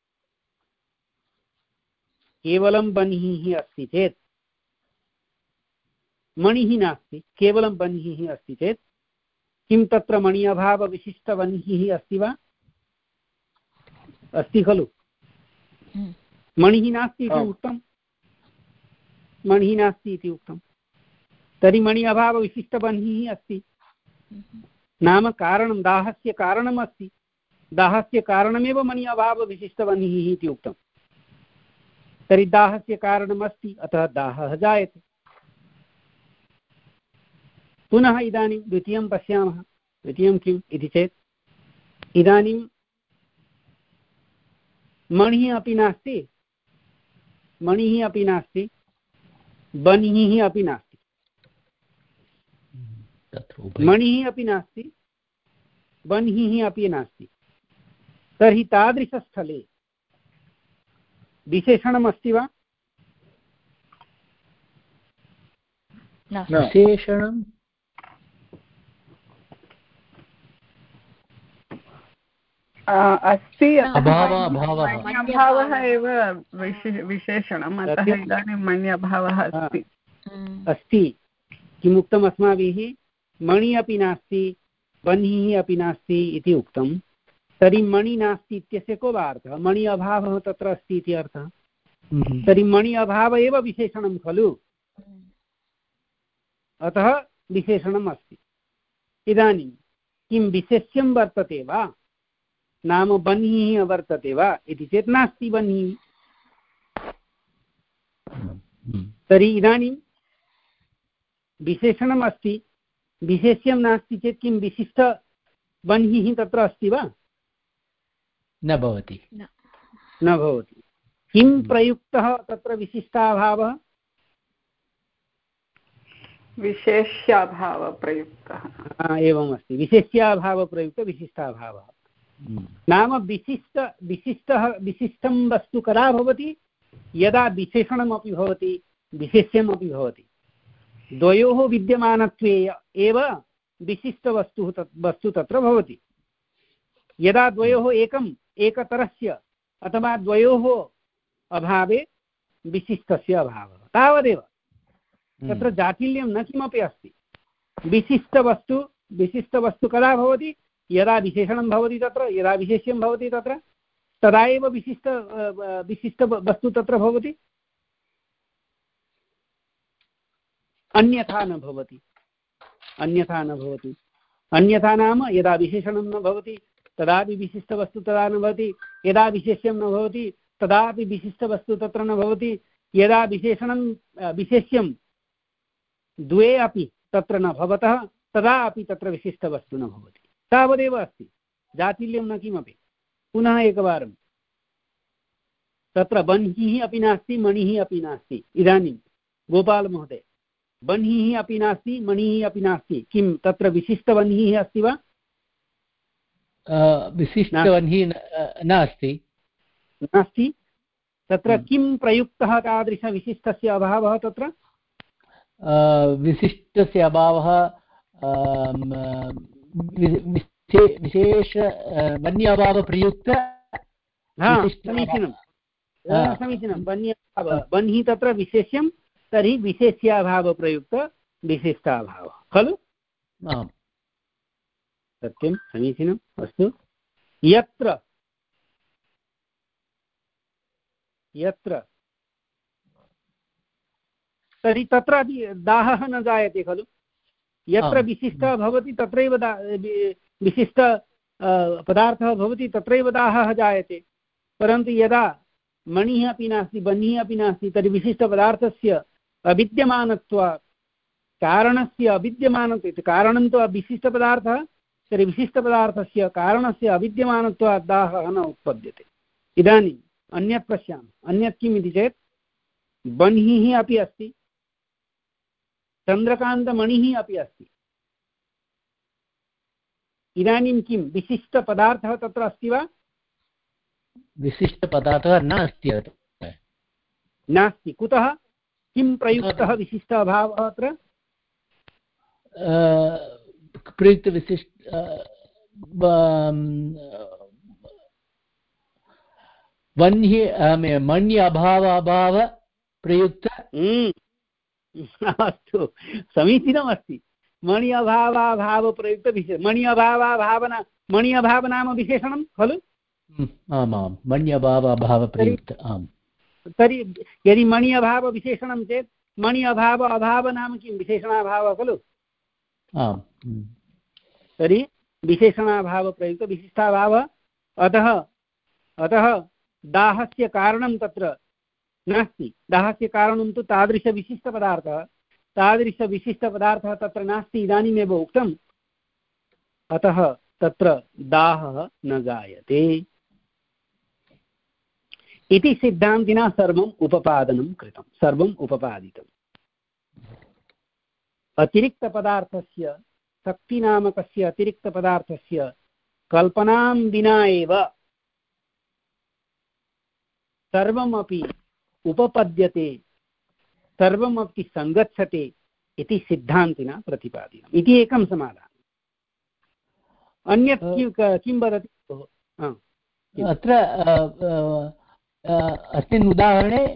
केवलं वह्निः अस्ति चेत् मणिः नास्ति, केवलं वह्निः अस्ति चेत् किं तत्र मणि अभावविशिष्टवह्निः अस्ति वा? अस्ति खलु? मणिः नास्ति इति उक्तं मणिः नास्ति इति उक्तं तर्हि मणि अभावविशिष्टवह्निः अस्ति। नाम कारणं दाहस्य कारणम् अस्ति। दाहस्य कारणमेव मणि अभावविशिष्टवह्निः इति उक्तं। तर्हि दाहस्य कारणमस्ति, अतः दाहः जायते। पुनः इदानीं द्वितीयं पश्यामः। द्वितीयं किम् इति चेत् इदानीं मणिः अपि नास्ति मणिः अपि नास्ति वह्निः अपि नास्ति। मणिः अपि नास्ति वह्निः अपि नास्ति। तर्हि तादृशस्थले विशेषणम् अस्ति वा? विशेषणम् अस्ति, अभावः एव विशेषणम्, अतः इदानीं मण्यभावः अस्ति अस्ति। किमुक्तम् अस्माभिः? मणि अपि नास्ति, बह्निः अपि नास्ति इति उक्तं। तर्हि मणि नास्ति इत्यस्य को वा अर्थः? मणि अभावः तत्र अस्ति इति अर्थः। तर्हि मणि अभावः एव विशेषणं खलु, अतः विशेषणम् अस्ति। इदानीं किं विशेष्यं वर्तते वा, नाम बह्निः वर्तते वा इति चेत् नास्ति बह्निः। तर्हि इदानीं विशेषणम् अस्ति, विशेष्यं नास्ति चेत् किं विशिष्ट बह्निः तत्र अस्ति वा? न भवति, न भवति। किं प्रयुक्तः तत्र विशिष्टाभावः? विशेष्याभावप्रयुक्तः। एवम् अस्ति, विशेष्याभावप्रयुक्त विशिष्टाभावः। नाम विशिष्ट विशिष्टः विशिष्टं वस्तु कदा भवति? यदा विशेषणमपि भवति, विशेष्यमपि भवति। द्वयोः विद्यमानत्वे एव विशिष्टवस्तुः तत् वस्तु तत्र भवति। यदा द्वयोः एकम् एकतरस्य अथवा द्वयोः अभावे विशिष्टस्य अभावः, तावदेव। तत्र जाटिल्यं न किमपि अस्ति। विशिष्टवस्तु विशिष्टवस्तु कदा भवति? यदा विशेषणं भवति तत्र, यदा विशेष्यं भवति तत्र, तदा एव विशिष्ट विशिष्टवस्तु तत्र भवति, अन्यथा न भवति। अन्यथा न भवति अन्यथा नाम यदा विशेषणं न भवति तदापि विशिष्टवस्तु तदा न भवति, यदा विशेष्यं न भवति तदापि विशिष्टवस्तु तत्र न भवति, यदा विशेषणं विशेष्यं द्वे अपि तत्र न भवतः तदा अपि तत्र विशिष्टवस्तु न भवति। तावदेव अस्ति, जातिल्यं न किमपि। पुनः एकवारं, तत्र बह्निः अपि नास्ति, मणिः अपि नास्ति। इदानीं गोपालमहोदय, बह्निः अपि नास्ति, मणिः अपि नास्ति, किं तत्र विशिष्टबह्निः अस्ति वा? विशिष्टबह्निः नास्ति। नास्ति। तत्र किं प्रयुक्तः तादृशविशिष्टस्य अभावः? तत्र विशिष्टस्य अभावः विशेष बह्नि अभावप्रयुक्त। समीचीनं समीचीनं बह्न्यभावः। बह्निः तत्र विशेष्यं, तर्हि विशेष्याभावप्रयुक्त विशिष्टाभावः खलु? सत्यं, समीचीनम्। अस्तु, यत्र यत्र तर्हि तत्र दाहः न जायते खलु? यत्र विशिष्टः भवति तत्रैव दा विशिष्ट पदार्थः भवति तत्रैव दाहः जायते। परन्तु यदा मणिः अपि नास्ति, बह्निः अपि नास्ति, तर्हि विशिष्टपदार्थस्य अविद्यमानत्वात्, कारणस्य अविद्यमानत्वात्, कारणं तु विशिष्टपदार्थः, तर्हि विशिष्टपदार्थस्य कारणस्य अविद्यमानत्वात् दाहः न उत्पद्यते। इदानीम् अन्यत् पश्यामः। अन्यत् किम् इति चेत्, बह्निः अपि अस्ति, चन्द्रकान्तमणिः अपि अस्ति। इदानीं किं विशिष्टपदार्थः तत्र अस्ति वा? विशिष्टपदार्थः नास्ति। नास्ति। कुतः? किं प्रयुक्तः विशिष्ट अभावः अत्र? प्रयुक्तविशिष्ट बह्निः मण्य अभाव अभाव प्रयुक्त। अस्तु, समीचीनमस्ति। मणि अभावाभावप्रयुक्त विशेष मणि अभावाभावना मणि अभाव नाम विशेषणं खलु? आमां, मणि अभाव अभावप्रयुक्त। आम्। तर्हि यदि मणि अभाव विशेषणं चेत् मणि अभाव अभाव नाम किं? विशेषणाभावः खलु? आम्। तर्हि विशेषणाभावप्रयुक्त विशिष्टाभावः। अतः अतः दाहस्य कारणं तत्र नास्ति। दाहस्य कारणं तु तादृशविशिष्टपदार्थः, तादृशविशिष्टपदार्थः तत्र नास्ति, इदानीमेव उक्तम्। अतः तत्र दाहः न जायते इति सिद्धान्तिना सर्वम् उपपादनं कृतं, सर्वम् उपपादितम्। अतिरिक्तपदार्थस्य, शक्तिनामकस्य अतिरिक्तपदार्थस्य कल्पनां विना एव सर्वमपि उपपद्यते, सर्वमपि सङ्गच्छते इति सिद्धान्तिना प्रतिपादितम् इति एकं समाधानम्। अन्यत् किं वदति? अत्र अस्मिन् उदाहरणे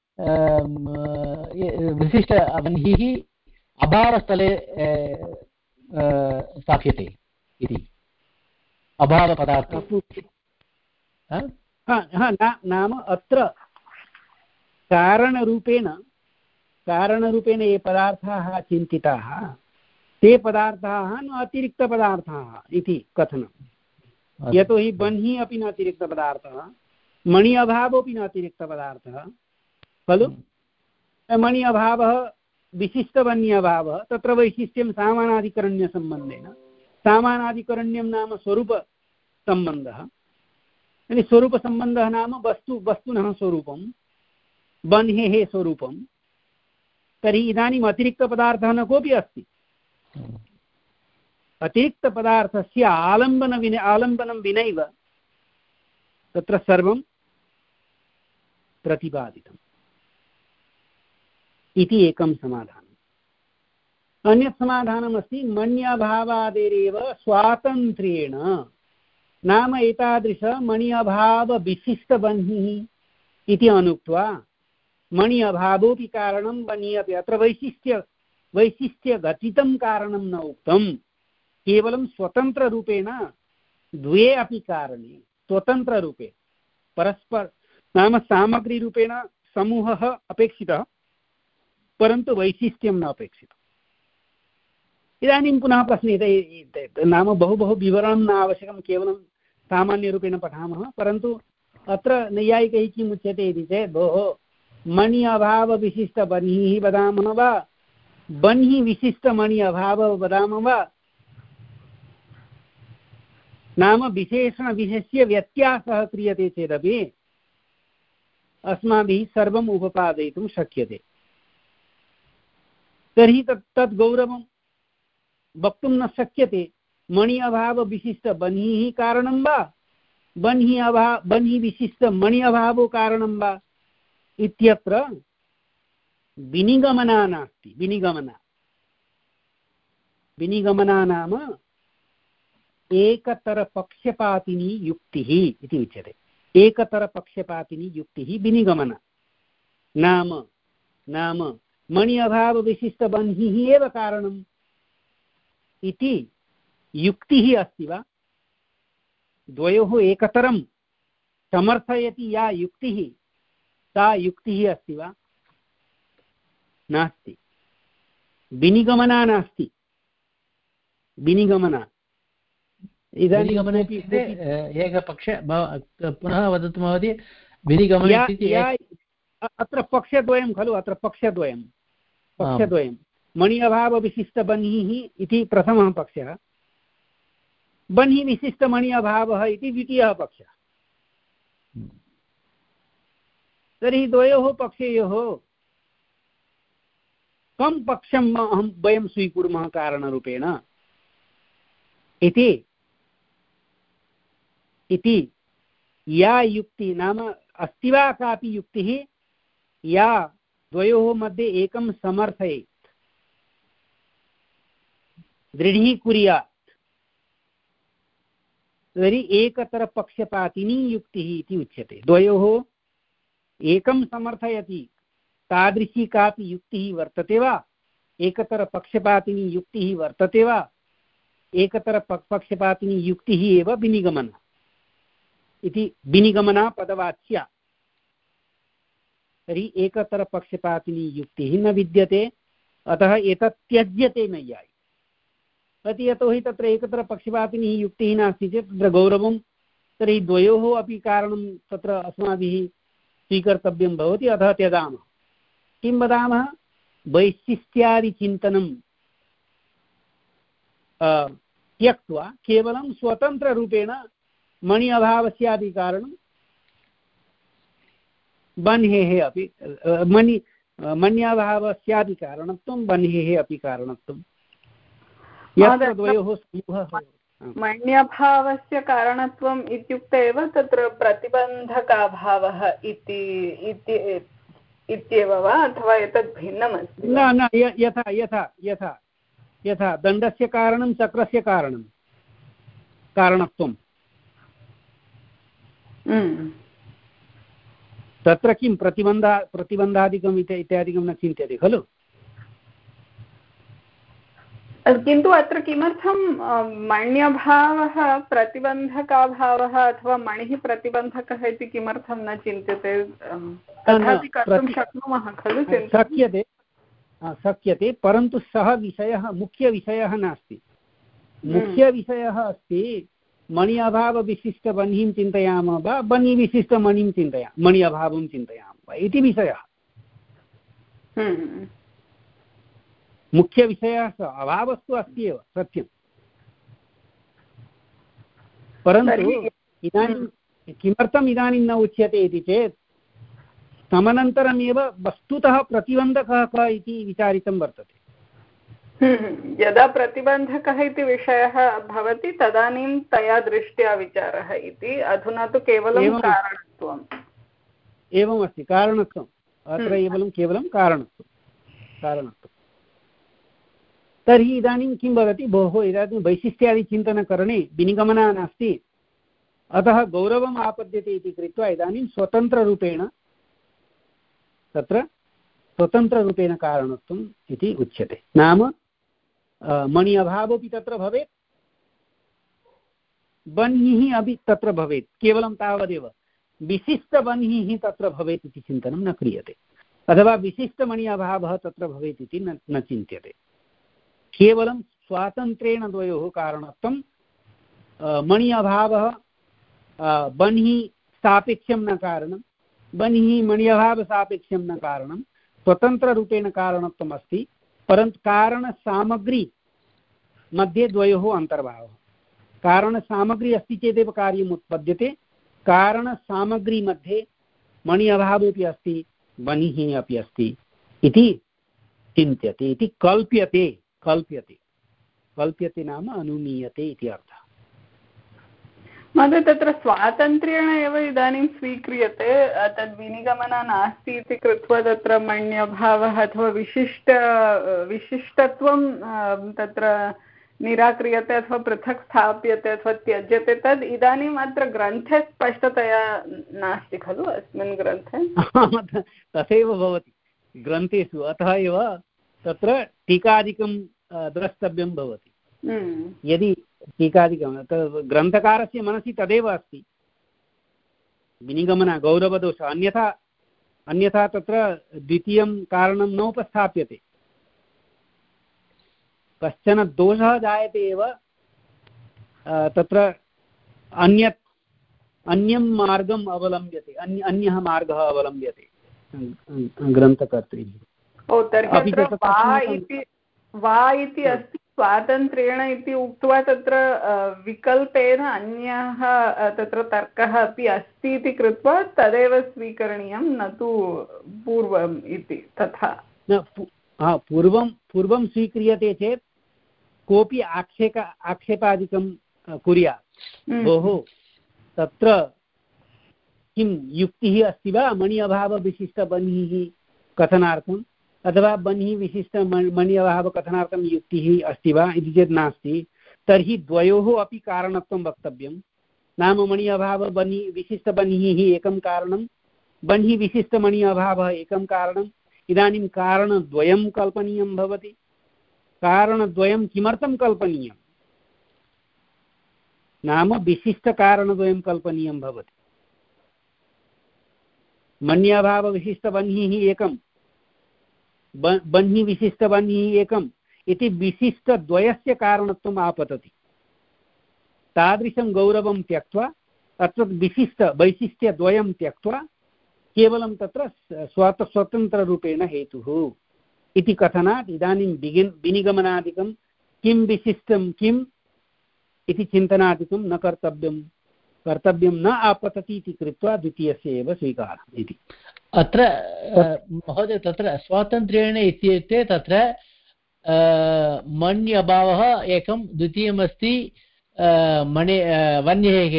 विशिष्ट बन्हिः अभावस्थले स्थाप्यते इति अभावपदार्थः। नाम अत्र कारणरूपेण कारणरूपेण ये पदार्थाः चिन्तिताः ते पदार्थाः न अतिरिक्तपदार्थाः इति कथनं। यतोहि बन्ही अपि न अतिरिक्तपदार्थः, मणि अभावोऽपि न अतिरिक्तपदार्थः खलु। मणि अभावः विशिष्टबन्ही अभावः, तत्र वैशिष्ट्यं सामानाधिकरण्यसम्बन्धेन। सामानाधिकरण्यं नाम स्वरूपसम्बन्धः, यदि स्वरूपसम्बन्धः नाम वस्तु वस्तुनः स्वरूपं, बन्हेः स्वरूपं, तर्हि इदानीम् अतिरिक्तपदार्थः न कोऽपि अस्ति। अतिरिक्तपदार्थस्य आलम्बन विना आलम्बनं विनैव तत्र सर्वं प्रतिपादितम् इति एकं समाधानम्। अन्यत् समाधानमस्ति मण्यभावादेरेव स्वातन्त्र्येण, नाम एतादृश मणि अभावविशिष्टबन्हिः इति अनुक्त्वा मणि अभावोऽपि कारणं बन्ही अपि। अत्र वैशिष्ट्य वैशिष्ट्यघटितं कारणं न उक्तं, केवलं स्वतन्त्ररूपेण द्वे अपि कारणे स्वतन्त्ररूपे परस्पर नाम सामग्रीरूपेण समूहः अपेक्षितः, परन्तु वैशिष्ट्यं न अपेक्षितम्। इदानीं पुनः प्रश्नः, नाम बहु बहु विवरणं न आवश्यकं, केवलं सामान्यरूपेण पठामः। परन्तु अत्र नैयायिकैः किम् उच्यते इति चेत्, भोः मणि अभावविशिष्टबन्हिः वदामः वा बन्ही विशिष्टमणि अभावः वदामः वा, नाम विशेषणविशेष्य व्यत्यासः क्रियते चेदपि अस्माभिः सर्वम् उपपादयितुं शक्यते। तर्हि तत् तद् गौरवं वक्तुं न शक्यते मणि अभावविशिष्टबन्हिः कारणं वा बन्ही अभाव बन्ही विशिष्टमणि अभावो कारणं वा इत्यत्र विनिगमना नास्ति। विनिगमना विनिगमना नाम एकतरपक्षपातिनी युक्तिः इति उच्यते। एकतरपक्षपातिनी युक्तिः विनिगमना नाम नाम मणि अभावविशिष्टबन्हिः एव कारणम् इति युक्तिः अस्ति वा? द्वयोः एकतरं समर्थयति या युक्तिः, सा युक्तिः अस्ति वा? नास्ति। विनिगमना नास्ति। विनिगमना विनिगमने एकपक्ष पुनः वदतु महोदय। विनिगमने अत्र पक्षद्वयं खलु, अत्र पक्षद्वयं पक्षद्वयं मणि अभावविशिष्टबन्हिः इति प्रथमः पक्षः, बन्ही विशिष्टमणि अभावः इति द्वितीयः पक्षः। तर्हि द्वयोः पक्षयोः कं पक्षम् अहं वयं स्वीकुर्मः कारणरूपेण इति इति या युक्ति नाम अस्ति वा कापि युक्तिः या द्वयोः मध्ये एकं समर्थयेत्, दृढीकुर्यात्, तर्हि एकतरपक्षपातिनी युक्तिः इति उच्यते। द्वयोः एकं समर्थयति तादृशी कापि युक्तिः वर्तते वा? एकतरपक्षपातिनी युक्तिः वर्तते वा? एकतरपक्षपातिनी युक्तिः एव विनिगमना इति विनिगमना पदवाच्या। तर्हि एकतरपक्षपातिनी युक्तिः न विद्यते, अतः एतत् त्यज्यते नैयायिकैः। अति यतोहि तत्र एकतरपक्षपातिनी युक्तिः नास्ति चेत् तत्र गौरवं, तर्हि द्वयोः अपि कारणं तत्र अस्माभिः स्वीकर्तव्यं भवति। अतः त्यजामः। किं वदामः? वैशिष्ट्यादिचिन्तनं त्यक्त्वा केवलं स्वतन्त्ररूपेण मणि अभावस्यापि कारणं बन्हेः अपि मणि मण्याभावस्यापि कारणत्वं बन्हेः अपि कारणत्वं, यत्र द्वयोः समूहः मण्यभावस्य कारणत्वम् इत्युक्ते एव तत्र प्रतिबन्धकाभावः इति इत्येव वा अथवा एतत् भिन्नमस्ति? न न यथा यथा यथा यथा दण्डस्य कारणं चक्रस्य कारणं कारणत्वं तत्र किं प्रतिबन्धा प्रतिबन्धादिकम् इत्यादिकं न चिन्त्यते खलु? किन्तु अत्र किमर्थं मण्यभावः प्रतिबन्धकाभावः अथवा मणिः प्रतिबन्धकः इति किमर्थं न चिन्त्यते? तथापि कर्तुं शक्नुमः खलु? शक्यते शक्यते परन्तु सः विषयः मुख्यविषयः नास्ति। मुख्यविषयः अस्ति मणि अभावविशिष्टबह्निं चिन्तयामः वा बह्निविशिष्टमणिं चिन्तयामः मणि अभावं चिन्तयामः वा इति विषयः। मुख्यविषयः अभावस्तु अस्ति एव सत्यं, परन्तु इदानीं किमर्थम् इदानीं न उच्यते इति चेत् समनन्तरमेव वस्तुतः प्रतिबन्धकः कः इति विचारितं वर्तते। यदा प्रतिबन्धकः इति विषयः भवति तदानीं तया दृष्ट्या विचारः इति। अधुना तु केवलं कारणत्वम् एवमस्ति, कारणत्वम् अत्र केवलं केवलं कारणत्वं कारणत्वं तर्हि इदानीं किं भवति, भोः इदानीं वैशिष्ट्यादिचिन्तनकरणे विनिगमना नास्ति, अतः गौरवम् आपद्यते इति कृत्वा इदानीं स्वतन्त्ररूपेण तत्र स्वतन्त्ररूपेण कारणत्वम् इति उच्यते। नाम मणि अभावोऽपि तत्र भवेत्, बह्निः अपि तत्र भवेत्, केवलं तावदेव विशिष्टबह्निः तत्र भवेत् इति चिन्तनं न क्रियते, अथवा विशिष्टमणि अभावः तत्र भवेत् इति न न चिन्त्यते। केवलं स्वातन्त्र्येण द्वयोः कारणत्वं मणि अभावः बह्निः सापेक्षं न कारणं, बह्निः मणि अभावसापेक्षं न कारणं, स्वतन्त्ररूपेण कारणत्वम् अस्ति, परन्तु कारणसामग्री मध्ये द्वयोः अन्तर्भावः। कारणसामग्री अस्ति चेदेव कार्यम् उत्पद्यते, कारणसामग्री मध्ये मणि अभावोऽपि अस्ति बह्निः अपि अस्ति इति चिन्त्यते, इति कल्प्यते कल्प्यते कल्प्यते नाम अनुमीयते इति अर्थः। महोदय तत्र स्वातन्त्र्येण एव इदानीं स्वीक्रियते, तद् विनिगमना नास्ति इति कृत्वा तत्र मण्यभावः अथवा विशिष्ट विशिष्टत्वं तत्र निराक्रियते अथवा पृथक् स्थाप्यते अथवा त्यज्यते, तद् इदानीम् अत्र ग्रन्थे स्पष्टतया नास्ति खलु अस्मिन् ग्रन्थे? तथैव भवति ग्रन्थेषु, अतः एव तत्र टीकादिकं द्रष्टव्यं भवति। यदि टीकादिकं ग्रन्थकारस्य मनसि तदेव अस्ति विनिगमना गौरवदोषः, अन्यथा अन्यथा तत्र द्वितीयं कारणं नोपस्थाप्यते, कश्चन दोषः जायते एव तत्र अन्यत् अन्यं मार्गम् अवलम्ब्यते, अन्य अन्यः मार्गः अवलम्ब्यते ग्रन्थकर्तृभिः। ओ तर्हि वा इति वा इति अस्ति स्वातन्त्र्येण इति उक्त्वा तत्र विकल्पेन अन्यः तत्र तर्कः अपि अस्ति इति कृत्वा तदेव स्वीकरणीयं, न तु पूर्वम् इति तथा न। पूर्वं पूर्वं स्वीक्रियते चेत् कोऽपि आक्षेप आक्षेपादिकं कुर्यात्, भोः तत्र किं युक्तिः अस्ति वा मणि अभावविशिष्टबह्निः कथनार्थम्, अथवा बह्निः विशिष्ट मणि अभावकथनार्थं युक्तिः अस्ति वा इति चेत् नास्ति, तर्हि द्वयोः अपि कारणत्वं वक्तव्यं। नाम मणि अभाव बह्निः विशिष्टबह्निः एकं कारणं, बह्निः विशिष्टमणि अभावः एकं कारणम्। इदानीं कारणद्वयं कल्पनीयं भवति। कारणद्वयं किमर्थं कल्पनीयं नाम विशिष्टकारणद्वयं कल्पनीयं भवति। मणि अभावविशिष्टबह्निः एकं, बह्निः विशिष्टबह्निः एकम् इति विशिष्टद्वयस्य कारणत्वम् आपतति। तादृशं गौरवं त्यक्त्वा अत्र विशिष्ट वैशिष्ट्यद्वयं त्यक्त्वा केवलं तत्र स्वत स्वतन्त्ररूपेण हेतुः इति कथनात् इदानीं विगिन् विनिगमनादिकं किं विशिष्टं किम् इति चिन्तनादिकं न कर्तव्यं कर्तव्यं न आपतति इति कृत्वा द्वितीयस्य एव स्वीकारः इति। अत्र महोदय तत्र स्वातन्त्र्येण इत्युक्ते तत्र मण्यभावः एकं, द्वितीयमस्ति मणि वन्येः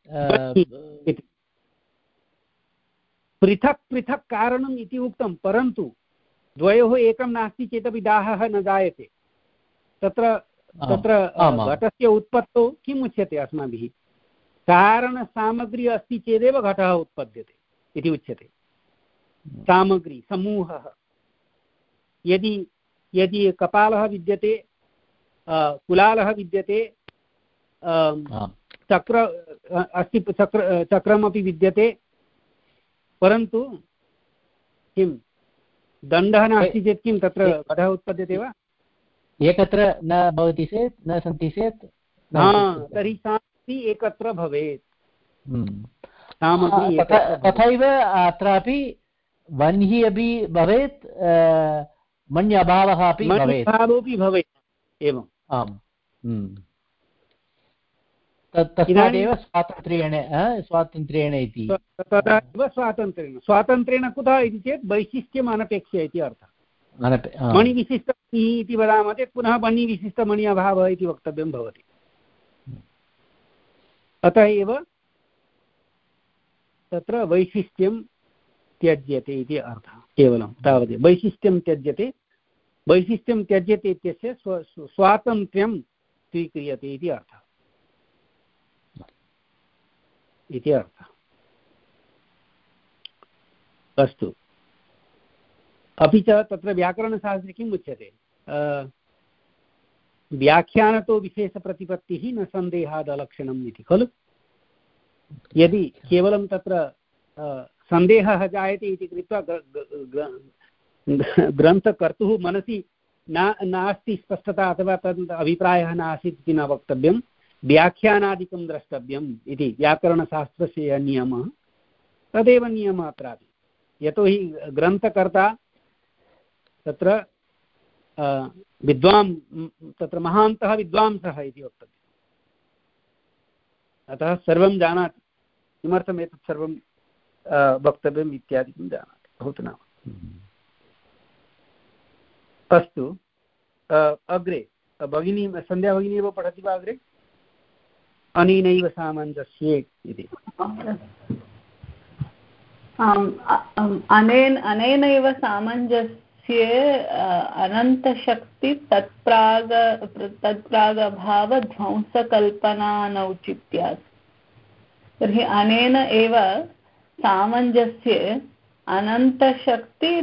पृथक् पृथक् कारणम् इति उक्तं, परन्तु द्वयोः एकं नास्ति चेदपि दाहः न जायते। तत्र तत्र घटस्य उत्पत्तौ किम् उच्यते अस्माभिः? कारणसामग्री अस्ति चेदेव घटः उत्पद्यते इति उच्यते। सामग्री समूहः, यदि यदि कपालः विद्यते, कुलालः विद्यते, चक्र अस्ति, चक्र चक्रमपि विद्यते, परन्तु किं दण्डः नास्ति चेत् किं तत्र घटः उत्पद्यते वा? एकत्र न भवति चेत्, न सन्ति चेत्, तर्हि सामग्री एकत्र भवेत्। तथैव अत्रापि वह्निः अपि भवेत्, मण्य अभावः अपि भवेत्। अभावोऽपि भवेत्। एवम्। आम्। तस्मादेव स्वातन्त्र्येण स्वातन्त्र्येण इति। तदा एव स्वातन्त्र्येण स्वातन्त्र्येण कुतः इति चेत् वैशिष्ट्यम् अनपेक्ष्य इति अर्थः। मणिविशिष्टमणिः इति वदामः चेत् पुनः मणिविशिष्टमणि अभावः इति वक्तव्यं भवति। अतः एव तत्र वैशिष्ट्यं त्यज्यते इति अर्थः। केवलं तावदेव वैशिष्ट्यं त्यज्यते, वैशिष्ट्यं त्यज्यते इत्यस्य स्व स्वातन्त्र्यं स्वीक्रियते इति अर्थः इति अर्थः। अस्तु, अपि च तत्र व्याकरणशास्त्रे किम् उच्यते? व्याख्यानतो विशेषप्रतिपत्तिः न सन्देहादलक्षणम् इति खलु। यदि केवलं तत्र सन्देहः जायते इति कृत्वा ग्रन्थकर्तुः मनसि न नास्ति स्पष्टता अथवा तद् अभिप्रायः नासीत् इति न वक्तव्यं, व्याख्यानादिकं द्रष्टव्यम् इति व्याकरणशास्त्रस्य नियमः। तदेव नियमः अत्रापि, यतोहि ग्रन्थकर्ता तत्र विद्वां तत्र महान्तः विद्वांसः इति वक्तव्यम्। अतः सर्वं जानाति, किमर्थम् एतत् सर्वं वक्तव्यम् इत्यादिकं जानाति, भवतु नाम। अस्तु, अग्रे भगिनी सन्ध्या भगिनी एव पठति वा अग्रे? अनेनैव सामञ्जस्ये इति। अनेन अनेनैव सामञ्जस्ये अनन्तशक्ति तत्प्राग तत्प्रागभावध्वंसकल्पनानौचित्यात्। तर्हि अनेन एव सामञ्जस्ये अनन्तशक्ति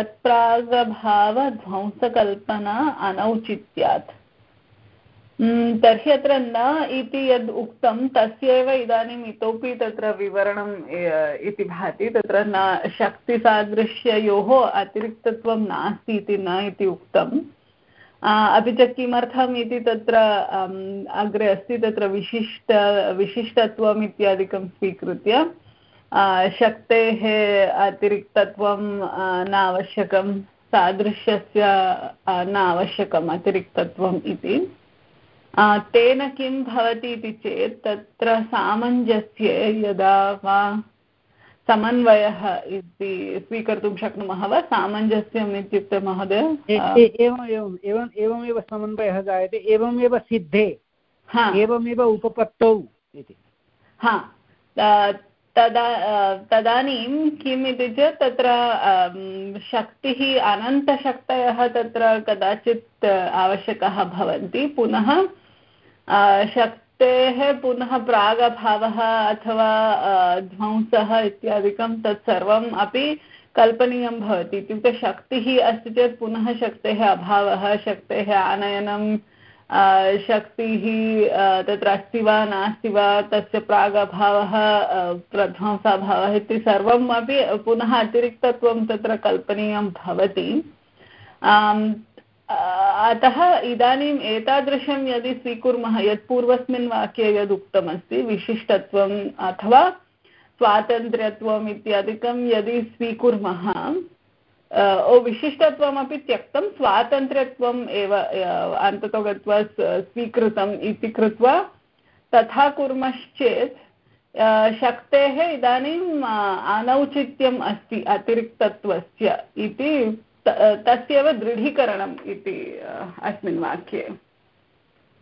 तत्प्रागभावध्वंसकल्पना अनौचित्यात्। तर्हि अत्र न इति यद् उक्तं तस्यैव इदानीम् इतोपि तत्र विवरणम् इति भाति। तत्र न शक्तिसादृश्ययोः अतिरिक्तत्वं नास्ति इति न इति उक्तम्। अपि च किमर्थम् इति तत्र अग्रे अस्ति, तत्र विशिष्ट विशिष्टत्वम् इत्यादिकं स्वीकृत्य शक्तेः अतिरिक्तत्वं न आवश्यकं, सादृश्यस्य न आवश्यकम् अतिरिक्तत्वम् इति। तेन किं भवति इति चेत् तत्र सामञ्जस्ये यदा वा समन्वयः इति स्वीकर्तुं शक्नुमः वा? सामञ्जस्यम् इत्युक्ते महोदय एवम् एवम् एवम् एवमेव समन्वयः जायते, एवमेव सिद्धे, एवमेव उपपत्तौ इति। हा, तदा तदानीं किम् इति चेत् तत्र शक्तिः अनन्तशक्तयः तत्र कदाचित् आवश्यकाः भवन्ति। पुनः शक्तेः पुनः प्रागभावः अथवा ध्वंसः इत्यादिकं तत्सर्वम् अपि कल्पनीयं भवति। इत्युक्ते शक्तिः अस्ति चेत् पुनः शक्तेः अभावः, शक्तेः आनयनं, शक्तिः तत्र अस्ति वा नास्ति वा, तस्य प्रागभावः प्रध्वंसाभावः इति सर्वम् अपि पुनः अतिरिक्तत्वं तत्र कल्पनीयं भवति। अतः इदानीम् एतादृशं यदि स्वीकुर्मः, यत् पूर्वस्मिन् वाक्ये यदुक्तमस्ति विशिष्टत्वम् अथवा स्वातन्त्र्यत्वम् इत्यादिकं यदि स्वीकुर्मः, ओ विशिष्टत्वमपि त्यक्तं, स्वातन्त्र्यत्वम् एव अन्ततो गत्वा स्वीकृतम् इति कृत्वा तथा कुर्मश्चेत् शक्तेः इदानीम् अनौचित्यम् अस्ति अतिरिक्तत्वस्य इति तस्यैव दृढीकरणम् इति अस्मिन् वाक्ये।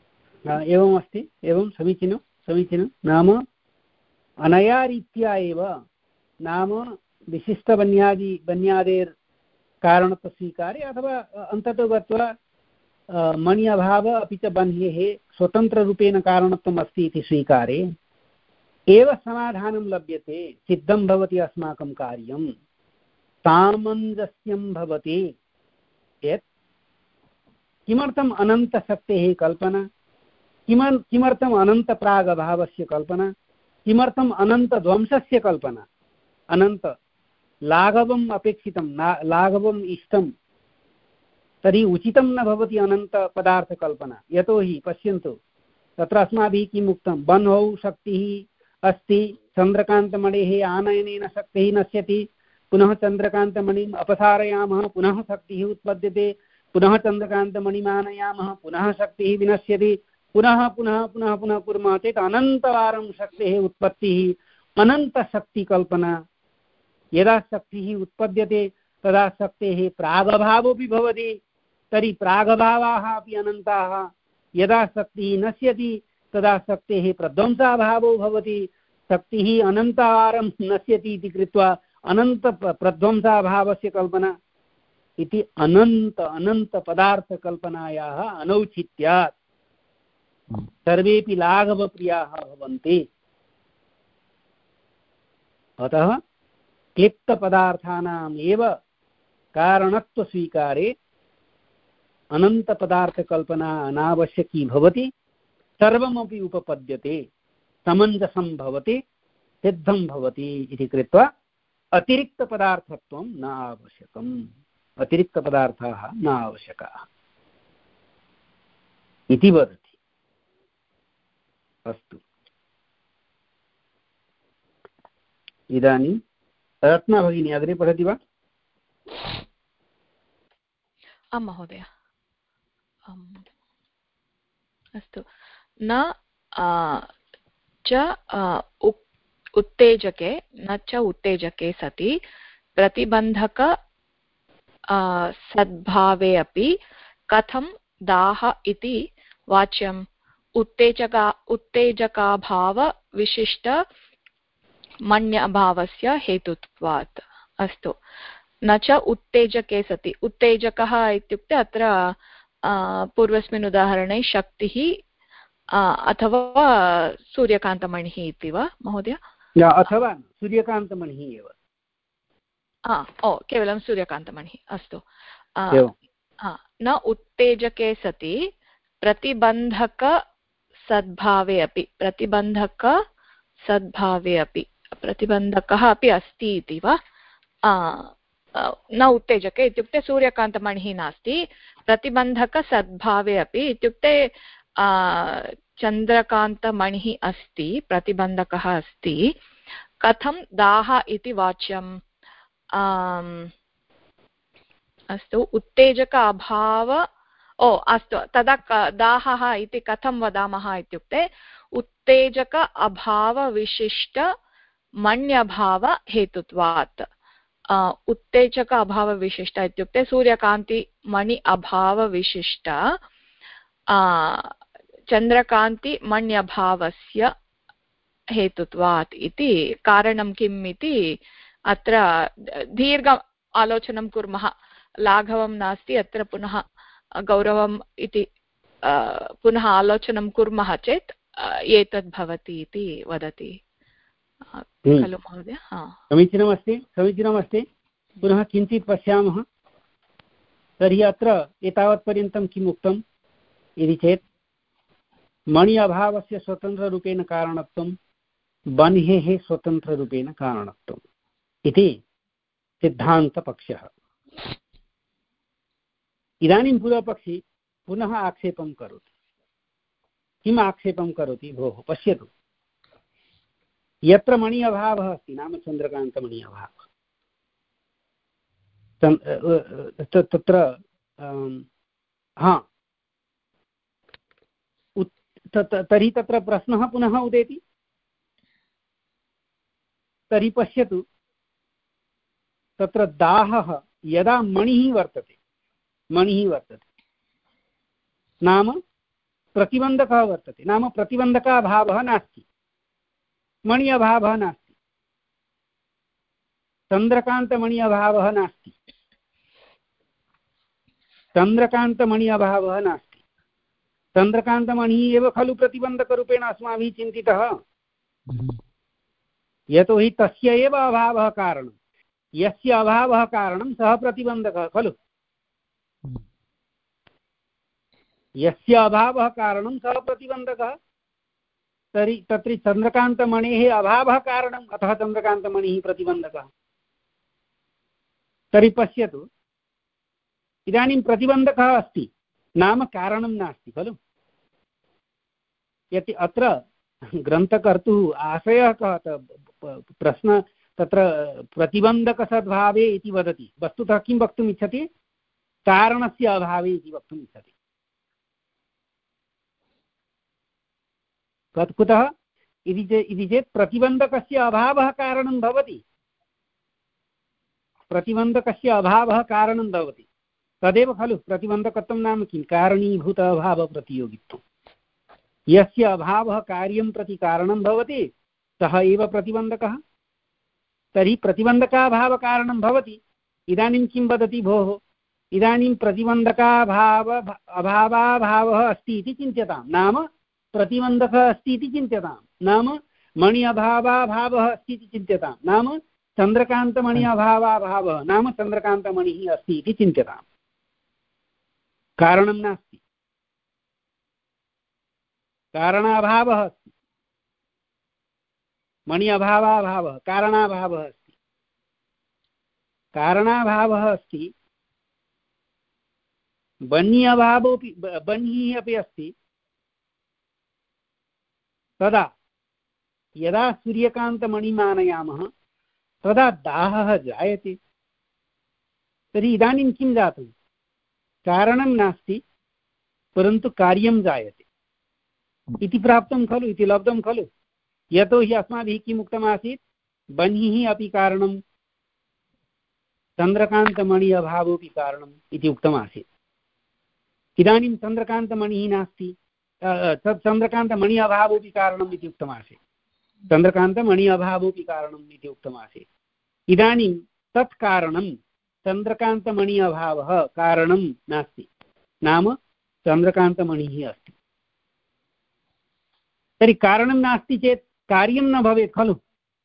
एवमस्ति, एवं समीचीनं समीचीनं। नाम अनया रीत्या एव, नाम विशिष्टबन्यादि बन्यादेर् कारणत्वस्वीकारे अथवा अन्ततो गत्वा मणि अभाव अपि च बन्हेः स्वतन्त्ररूपेण कारणत्वम् अस्ति इति स्वीकारे एव समाधानं लभ्यते, सिद्धं भवति अस्माकं कार्यं, सामञ्जस्यं भवति। यत् किमर्थम् अनन्तशक्तेः कल्पना, किमर् किमर्थम् अनन्तप्रागभावस्य कल्पना, किमर्थम् अनन्तध्वंसस्य कल्पना। अनन्त लाघवम् अपेक्षितं, लाघवम् इष्टं, तर्हि उचितं न भवति अनन्तपदार्थकल्पना। यतोहि पश्यन्तु, तत्र अस्माभिः किम् उक्तं, बन्हौ शक्तिः अस्ति, चन्द्रकान्तमणेः आनयनेन शक्तिः नश्यति, पुनः चन्द्रकान्तमणिम् अपसारयामः, पुनः शक्तिः उत्पद्यते, पुनः चन्द्रकान्तमणिमानयामः, पुनः शक्तिः विनश्यति, पुनः पुनः पुनः पुनः कुर्मः चेत् अनन्तवारं शक्तेः उत्पत्तिः, अनन्तशक्तिकल्पना। यदा शक्तिः उत्पद्यते तदा शक्तेः प्रागभावोऽपि भवति, तर्हि प्रागभावाः अपि अनन्ताः। यदा शक्तिः नश्यति तदा शक्तेः प्रध्वंसाभावो भवति, शक्तिः अनन्तवारं नश्यति इति कृत्वा अनन्त प्रध्वंसाभावस्य कल्पना इति अनन्त अनन्तपदार्थकल्पनायाः अनौचित्यात् सर्वेपि लाघवप्रियाः भवन्ति। अतः क्लिप्तपदार्थानाम् एव कारणत्वस्वीकारे अनन्तपदार्थकल्पना अनावश्यकी भवति, सर्वमपि उपपद्यते, समञ्जसं भवति, सिद्धं भवति इति कृत्वा अतिरिक्तपदार्थत्वं न आवश्यकम्, अतिरिक्तपदार्थाः न आवश्यकाः इति वदति। अस्तु, इदानीं रत्ना भगिनी अग्रे पठति वा? आं महोदय। अस्तु। न च उत्तेजके न च उत्तेजके सति प्रतिबन्धक सद्भावे अपि कथं दाह इति वाच्यम् उत्तेजका उत्तेजकाभाव विशिष्ट मन्यभावस्य हेतुत्वात्। अस्तु। न च उत्तेजके सति, उत्तेजकः इत्युक्ते अत्र पूर्वस्मिन् उदाहरणे शक्तिः अथवा सूर्यकान्तमणिः इति वा महोदय? अथवा सूर्यकान्तमणिः एव। ओ केवलं सूर्यकान्तमणिः। अस्तु। न उत्तेजके सति प्रतिबन्धक सद्भावे अपि, प्रतिबन्धक सद्भावे अपि, प्रतिबन्धकः अपि अस्ति इति वा? न उत्तेजके इत्युक्ते सूर्यकान्तमणिः नास्ति, प्रतिबन्धकसद्भावे अपि इत्युक्ते चन्द्रकान्तमणिः अस्ति, प्रतिबन्धकः अस्ति। कथं दाह इति वाच्यम्? अस्तु। उत्तेजक अभाव, ओ अस्तु, तदा दाहः इति कथं वदामः इत्युक्ते उत्तेजक अभावविशिष्ट मन्यभाव हेतुत्वात्। उत्तेजक अभावविशिष्ट इत्युक्ते सूर्यकान्ति मणि अभावविशिष्ट चन्द्रकान्ति मण्यभावस्य हेतुत्वात् इति। कारणं किम् इति अत्र दीर्घ आलोचनं कुर्मः। लाघवं नास्ति, अत्र पुनः गौरवम् इति पुनः आलोचनं कुर्मः चेत् एतद् भवति इति वदति खलु महोदय? समीचीनमस्ति, समीचीनमस्ति। पुनः किञ्चित् पश्यामः। तर्हि अत्र एतावत्पर्यन्तं किम् उक्तम् इति चेत् मणि अभावस्य स्वतन्त्ररूपेण कारणत्वं, बन्हेः स्वतन्त्ररूपेण कारणत्वम् इति सिद्धान्तपक्षः। इदानीं पूर्वपक्षी पुनः आक्षेपं करोति। किम् आक्षेपं करोति? भोः पश्यतु, यत्र मणि अभावः अस्ति, नाम चन्द्रकान्तमणि अभावः, तत्र हा तर्हि तत्र प्रश्नः पुनः उदेति। तर्हि पश्यतु, तत्र दाहः यदा मणिः वर्तते, मणिः वर्तते नाम प्रतिबन्धकः वर्तते, नाम प्रतिबन्धकाभावः नास्ति, मणि अभावः नास्ति, चन्द्रकान्तमणि अभावः नास्ति, चन्द्रकान्तमणि अभावः नास्ति। चन्द्रकान्तमणिः एव खलु प्रतिबन्धकरूपेण अस्माभिः चिन्तितः, यतोहि तस्य एव अभावः कारणं, यस्य अभावः कारणं सः प्रतिबन्धकः खलु, यस्य अभावः कारणं सः प्रतिबन्धकः। तर्हि तत्र चन्द्रकान्तमणेः अभावः कारणम्, अतः चन्द्रकान्तमणिः प्रतिबन्धकः। तर्हि पश्यतु, इदानीं प्रतिबन्धकः अस्ति, नाम कारणं नास्ति खलु। यत् अत्र ग्रन्थकर्तुः आशयः कः, प्रश्न तत्र प्रतिबन्धकसद्भावे इति वदति, वस्तुतः किं वक्तुम् इच्छति, कारणस्य अभावे इति वक्तुम् इच्छति। कुतः इति चेत् प्रतिबन्धकस्य अभावः कारणं भवति, प्रतिबन्धकस्य अभावः कारणं भवति, तदेव खलु प्रतिबन्धकत्वं नाम किं, कारणीभूत अभावप्रतियोगित्वं। यस्य अभावः कार्यं प्रति कारणं भवति सः एव प्रतिबन्धकः। तर्हि प्रतिबन्धकाभावकारणं भवति। इदानीं किं वदति भोः, इदानीं प्रतिबन्धकाभाव अभावाभावः अस्ति इति चिन्त्यतां, नाम प्रतिबन्धकः अस्ति इति चिन्त्यतां, नाम मणि अभावाभावः अस्ति इति चिन्त्यतां, नाम चन्द्रकान्तमणि अभावाभावः, नाम चन्द्रकान्तमणिः अस्ति इति चिन्त्यताम्। कारणं नास्ति, कारणाभावः अस्ति, मणि अभावाभावः कारणाभावः अस्ति, कारणाभावः अस्ति, बन्ही अभावोऽपि बन्ही अपि अस्ति। तदा यदा सूर्यकान्तमणिम् आनयामः तदा दाहः जायते। तर्हि इदानीं किं जातं, कारणं नास्ति परन्तु कार्यं जायते इति प्राप्तं खलु, इति लब्धं खलु। यतोहि अस्माभिः किम् उक्तमासीत्, बन्हिः अपि कारणं, चन्द्रकान्तमणि अभावोऽपि कारणम् इति उक्तमासीत्। इदानीं चन्द्रकान्तमणिः नास्ति, चन्द्रकान्तमणि अभावोऽपि कारणम् इति उक्तमासीत्, चन्द्रकान्तमणि अभावोऽपि कारणम् इति उक्तमासीत्। इदानीं तत् कारणं चन्द्रकान्तमणि अभावः कारणं नास्ति, नाम चन्द्रकान्तमणिः अस्ति। तर्हि कारणं नास्ति चेत् कार्यं न भवेत् खलु।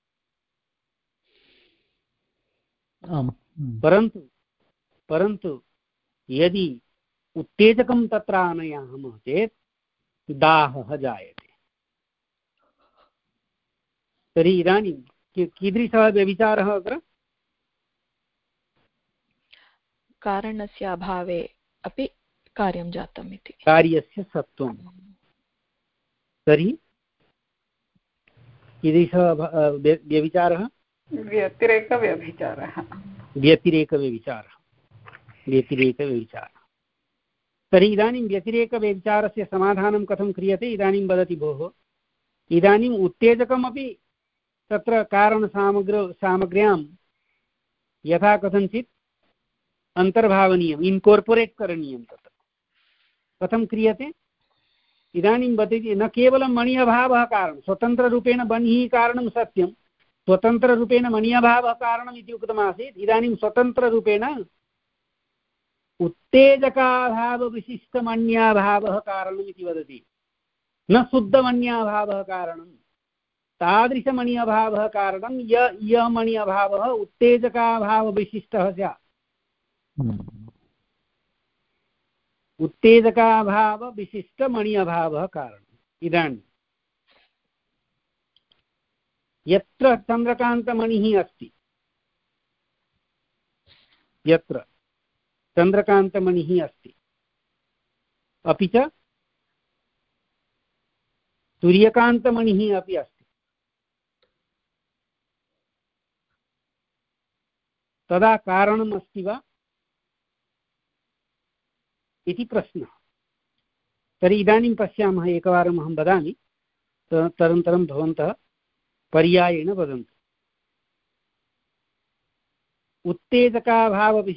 परन्तु परन्तु यदि उत्तेजकं तत्र आनयामः चेत् दाहः जायते। तर्हि इदानीं कीदृशः व्यभिचारः अत्र, कारणस्य अभावे अपि कार्यं जातम् इति, कार्यस्य सत्त्वं। तर्हि कीदृशः व्यभिचारः, व्यतिरेकव्यभिचारः, व्यतिरेकव्यभिचारः, व्यतिरेकव्यभिचारः। तर्हि इदानीं व्यतिरेकव्यभिचारस्य समाधानं कथं क्रियते, इदानीं वदति भोः, इदानीम् उत्तेजकमपि तत्र कारणसामग्र सामग्र्यां यथा कथञ्चित् अन्तर्भावनीयम्, इन्कोर्पोरेट् करणीयं। तत् कथं क्रियते, इदानीं वदति न केवलं मणि अभावः कारणं, स्वतन्त्ररूपेण बन्हिः कारणं सत्यं, स्वतन्त्ररूपेण मणि अभावः कारणम् इति उक्तमासीत्। इदानीं स्वतन्त्ररूपेण उत्तेजकाभावविशिष्टमण्याभावः कारणम् इति वदति, न शुद्धमण्याभावः कारणं। तादृशमणि अभावः कारणं य यः मणि अभावः उत्तेजकाभावविशिष्टः स्यात्, उत्तेजकाभावविशिष्टमणि अभावः कारणम्। इदानीं यत्र चन्द्रकान्तमणिः अस्ति, यत्र चन्द्रकान्तमणिः अस्ति, अपि च सूर्यकान्तमणिः अपि अस्ति, तदा कारणम् अस्ति वा इति प्रश्नः। तर्हि इदानीं पश्यामः, एकवारम् अहं वदामि, तदनन्तरं भवन्तः पर्यायेण वदन्तु।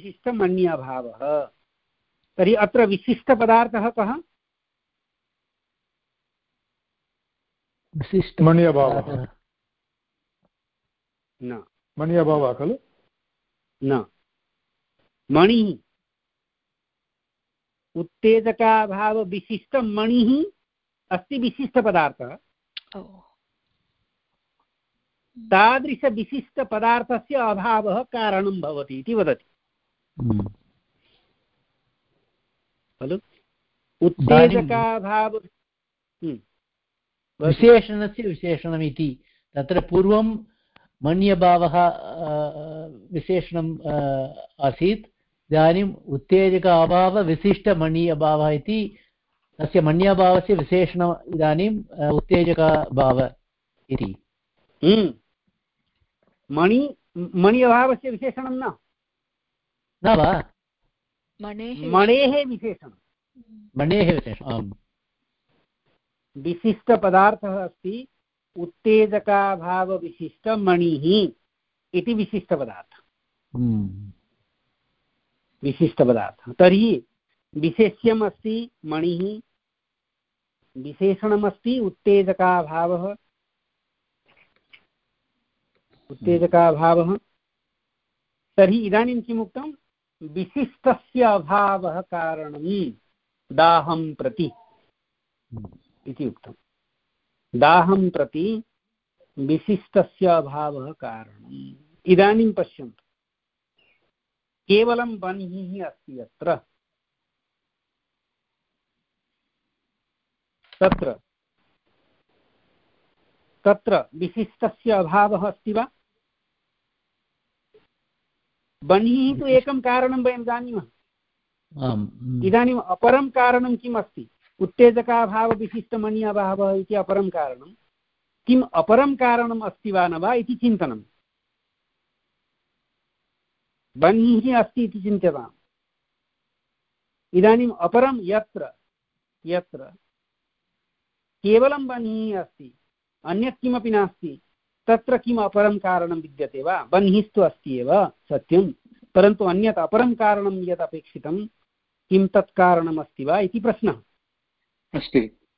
उत्तेजकाभावविशिष्टमन्यभावः, तर्हि अत्र विशिष्टपदार्थः कः, मणि अभावः न मणि अभावः खलु न मणिः उत्तेजकाभावविशिष्टं मणिः अस्ति विशिष्टपदार्थः तादृशविशिष्टपदार्थस्य अभावः कारणं भवति इति वदति खलु उत्तेजकाभाव विशेषणस्य विशेषणमिति तत्र पूर्वं मण्यभावः विशेषणम् आसीत् इदानीम् उत्तेजक अभावविशिष्टमणि अभावः इति तस्य मण्यभावस्य विशेषणम् इदानीम् उत्तेजकभाव इति मणि मणि अभावस्य विशेषणं न न वा मणेः विशेषणं मणेः विशेषणं विशिष्टपदार्थः अस्ति उत्तेजकाभावविशिष्टमणिः इति विशिष्टपदार्थः विशिष्टपदार्थः तर्हि विशेष्यम् अस्ति मणिः विशेषणमस्ति उत्तेजकाभावः उत्तेजकाभावः तर्हि इदानीं किम् उक्तं विशिष्टस्य अभावः कारणं दाहं प्रति इति उक्तं दाहं प्रति विशिष्टस्य अभावः कारणम् इदानीं पश्यन्तु केवलं बन्हिः अस्ति अत्र तत्र तत्र विशिष्टस्य अभावः अस्ति वा बन्हिः तु एकं कारणं वयं जानीमः इदानीम् अपरं कारणं किम् अस्ति उत्तेजकाभावविशिष्टमणि अभावः इति अपरं कारणं किम् अपरं कारणम् अस्ति वा न वा इति चिन्तनं बन्हिः अस्ति इति चिन्त्यताम् इदानीम् अपरं यत्र यत्र केवलं बन्हिः अस्ति अन्यत् किमपि नास्ति तत्र किम् अपरं कारणं विद्यते वा बन्हिस्तु अस्ति एव सत्यं परन्तु अन्यत् अपरं कारणं यत् अपेक्षितं किं तत् कारणम् अस्ति वा इति प्रश्नः अस्ति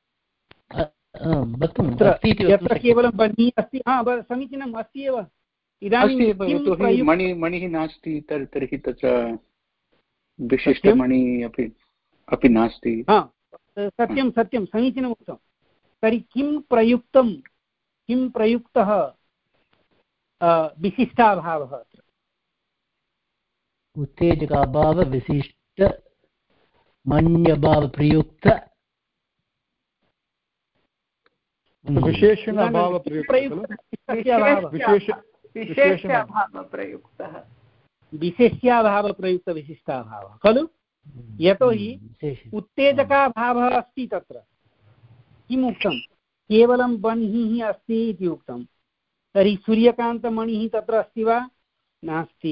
यत्र केवलं बन्हिः अस्ति हा समीचीनम् अस्ति एव इदानीं मणि मणिः नास्ति तर्हि तत्र विशिष्टमणि अपि अपि नास्ति हा सत्यं सत्यं समीचीनम् उक्तं तर्हि किं प्रयुक्तं किं प्रयुक्तः विशिष्टाभावः अत्र उत्तेजकाभावविशिष्ट मन्यभावप्रयुक्त विशेषण विशेष्याभावप्रयुक्तः विशेष्याभावप्रयुक्तविशिष्टाभावः खलु यतोहि उत्तेजकाभावः अस्ति तत्र किम् उक्तं केवलं बन्हिः अस्ति इति उक्तं तर्हि सूर्यकान्तमणिः तत्र अस्ति वा नास्ति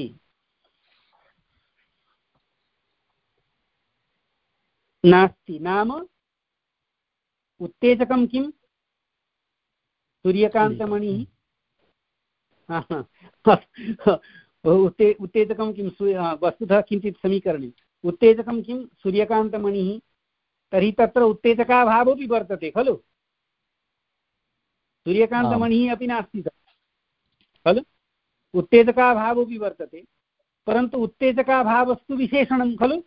नास्ति नाम उत्तेजकं किं सूर्यकान्तमणिः उत्ते उत्तेजकं किं वस्तुतः किञ्चित् समीकरणे उत्तेजकं किं सूर्यकान्तमणिः तर्हि तत्र उत्तेजकाभावोऽपि वर्तते खलु सूर्यकान्तमणिः अपि नास्ति खलु उत्तेजकाभावोऽपि वर्तते परन्तु उत्तेजकाभावस्तु विशेषणं खलु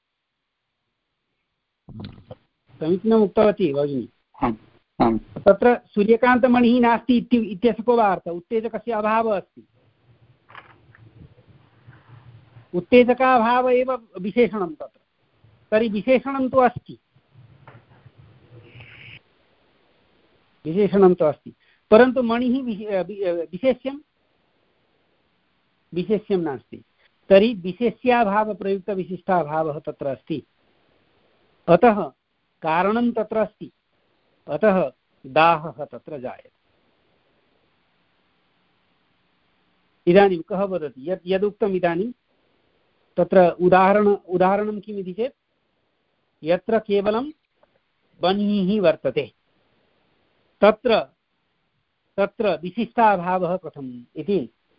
समीचीनम् उक्तवती भगिनी तत्र सूर्यकान्तमणिः नास्ति इत्यस्य को वा अर्थः उत्तेजकस्य अभावः अस्ति उत्तेजकाभाव एव विशेषणं तत्र तर्हि विशेषणं तु अस्ति विशेषणं तु अस्ति परन्तु मणिः विशेष्यं विशेष्यं नास्ति तर्हि विशेष्याभावप्रयुक्तविशिष्टाभावः तत्र अस्ति अतः कारणं तत्र अस्ति अतः दाहः तत्र जायते इदानीं कः वदति यत् यदुक्तम् इदानीं तत्र उदाहरण उदाहरणं किम् इति चेत् यत्र केवलं बन्हिः वर्तते तत्र तत्र विशिष्टाभावः कथम् इति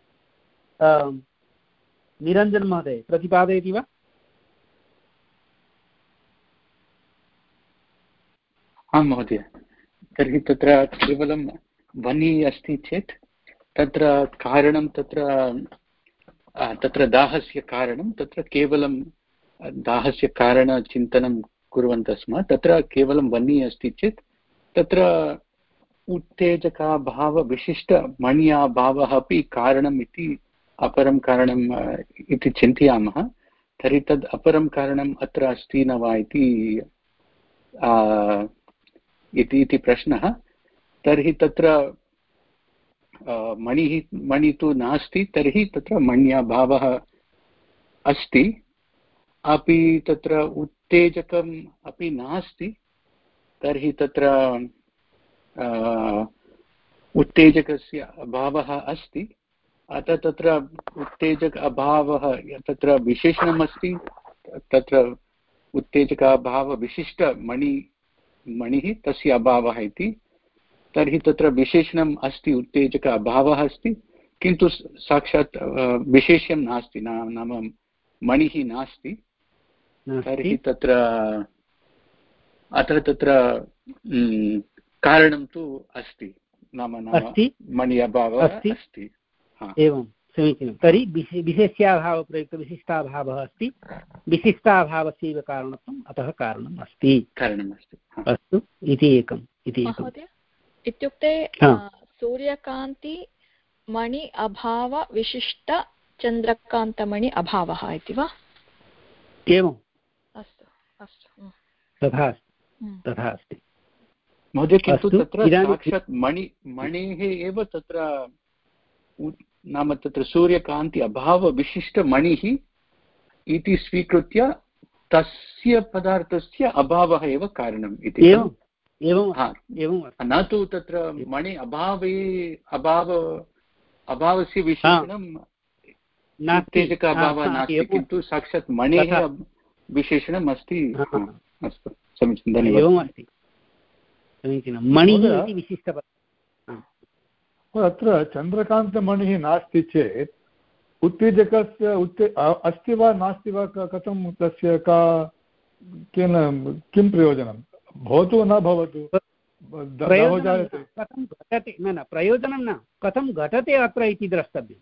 निरञ्जन महोदय प्रतिपादयति वा आं महोदय तर्हि तत्र केवलं ध्वनिः अस्ति चेत् तत्र कारणं तत्र तत्र दाहस्य कारणं तत्र केवलं दाहस्य कारणचिन्तनं कुर्वन्तः स्म। तत्र केवलं ध्वनिः अस्ति चेत् तत्र उत्तेजकाभावविशिष्टमण्याभावः अपि कारणम् इति अपरं कारणम् इति चिन्तयामः। तर्हि तद् अपरं कारणम् अत्र अस्ति न वा इति इति प्रश्नः। तर्हि तत्र मणिः मणिः तु नास्ति, तर्हि तत्र मण्याभावः अस्ति, अपि तत्र उत्तेजकम् अपि नास्ति, तर्हि तत्र उत्तेजकस्य अभावः अस्ति। अतः तत्र उत्तेजक अभावः तत्र विशेषणमस्ति, तत्र उत्तेजकाभावविशिष्टमणि मणिः तस्य अभावः इति। तर्हि तत्र विशेषणम् अस्ति, उत्तेजक अभावः अस्ति, किन्तु साक्षात् विशेष्यं नास्ति, नाम मणिः नास्ति। तर्हि तत्र अतः तत्र कारणं तु अस्ति, नाम मणि अभावः अस्ति। एवं समीचीनं। तर्हि विशेष्याभावप्रयुक्तविशिष्टाभावः अस्ति, विशिष्टाभावस्यैव कारणत्वम्, अतः कारणम् अस्ति कारणमस्ति। अस्तु इति एकम् इति इत्युक्ते सूर्यकान्ति मणि अभाव विशिष्ट चन्द्रकान्तमणि अभावः इति वा? एवम्। अस्तु अस्तु तथा तथा अस्ति महोदय। किन्तु तत्र साक्षात् मणि मणेः एव तत्र नाम तत्र सूर्यकान्ति अभावविशिष्टमणिः इति स्वीकृत्य तस्य पदार्थस्य अभावः एव कारणम् इति। एवं न तु तत्र मणि अभावे अभाव अभावस्य विशेषणं उत्तेजक अभावः नास्ति, किन्तु साक्षात् मणेः विशेषणम् अस्ति। अस्तु समीचीनं, धन्यवादः। एवम् अस्ति, समीचीनं। मणिः इति विशिष्टपदार्थः। अत्र चन्द्रकान्तमणिः नास्ति चेत् उत्तेजकस्य उत्ते अस्ति वा नास्ति वा, कथं तस्य का केन किं प्रयोजनं भवतु न भवतु, कथं घटते न न प्रयोजनं न कथं घटते अत्र इति द्रष्टव्यम्।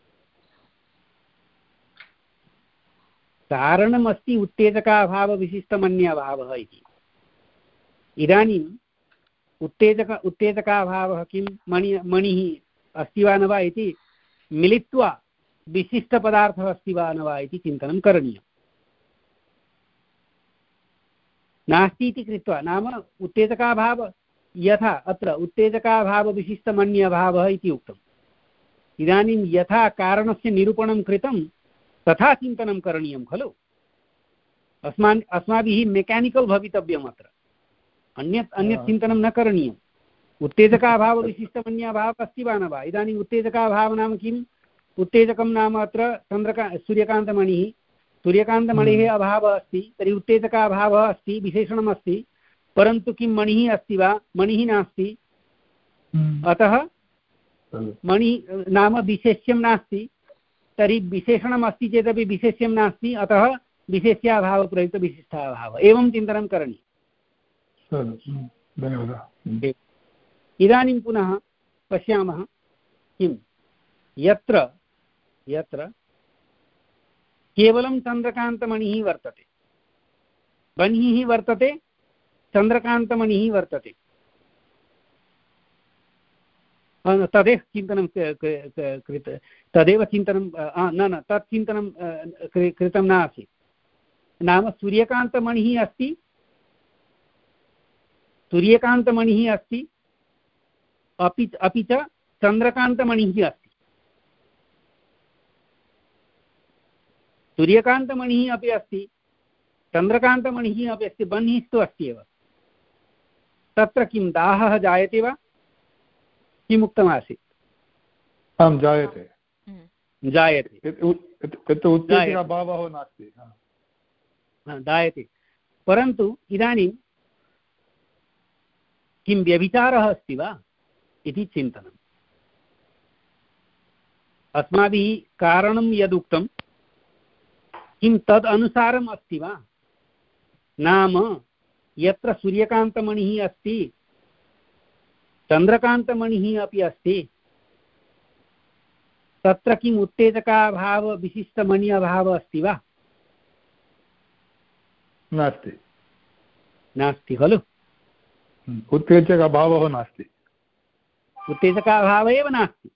कारणमस्ति उत्तेजकाभावविशिष्टमन्यभावः इति। इदानीम् उत्तेजक उत्तेजकाभावः किं मणि मणिः अस्ति वा न वा इति मिलित्वा विशिष्टपदार्थः अस्ति वा न वा इति चिन्तनं करणीयम्। नास्ति इति कृत्वा, नाम उत्तेजकाभाव यथा अत्र उत्तेजकाभावविशिष्टमन्यभावः इति उक्तम्। इदानीं यथा कारणस्य निरूपणं कृतं तथा चिन्तनं करणीयं खलु। अस्मान् अस्माभिः मेकानिकल् भवितव्यम्, अत्र अन्यत् अन्यत् चिन्तनं न करणीयम्। उत्तेजकाभावविशिष्टमन्यभावः अस्ति वा न वा। इदानीम् उत्तेजकाभावः नाम किम्? उत्तेजकं नाम अत्र चन्द्रका सूर्यकान्तमणिः, सूर्यकान्तमणेः अभावः अस्ति, तर्हि उत्तेजकाभावः अस्ति, विशेषणम् अस्ति, परन्तु किं मणिः अस्ति वा? मणिः नास्ति। अतः मणिः नाम विशेष्यं नास्ति, तर्हि विशेषणम् अस्ति चेदपि विशेष्यं नास्ति, अतः विशेष्याभावप्रयुक्तविशिष्टाभावः। एवं चिन्तनं करणीयम्। धन्यवादः। इदानीं पुनः पश्यामः किं यत्र यत्र केवलं चन्द्रकान्तमणिः वर्तते, बन्हिः वर्तते, चन्द्रकान्तमणिः वर्तते, तदेव चिन्तनं कृत तदेव चिन्तनं न न तत् चिन्तनं कृतं न आसीत्। नाम सूर्यकान्तमणिः अस्ति, सूर्यकान्तमणिः अस्ति, अपि अपि च चन्द्रकान्तमणिः अस्ति। सूर्यकान्तमणिः अपि अस्ति, चन्द्रकान्तमणिः अपि अस्ति, बन्हिस्तु अस्ति एव। तत्र किं दाहः जायते वा? किमुक्तमासीत्? आं जायते जायते उत्तेजकाभावः नास्ति, जायते। परन्तु इदानीं किं व्यभिचारः अस्ति वा इति चिन्तनम्। अस्माभिः कारणं यदुक्तं किं तद् अनुसारम् अस्ति वा? नाम यत्र सूर्यकान्तमणिः अस्ति चन्द्रकान्तमणिः अपि अस्ति, तत्र किम् उत्तेजकाभाव विशिष्टमणि अभावः अस्ति वा? नास्ति नास्ति खलु। उत्तेजक अभावः नास्ति, उत्तेजकाभावः एव नास्ति।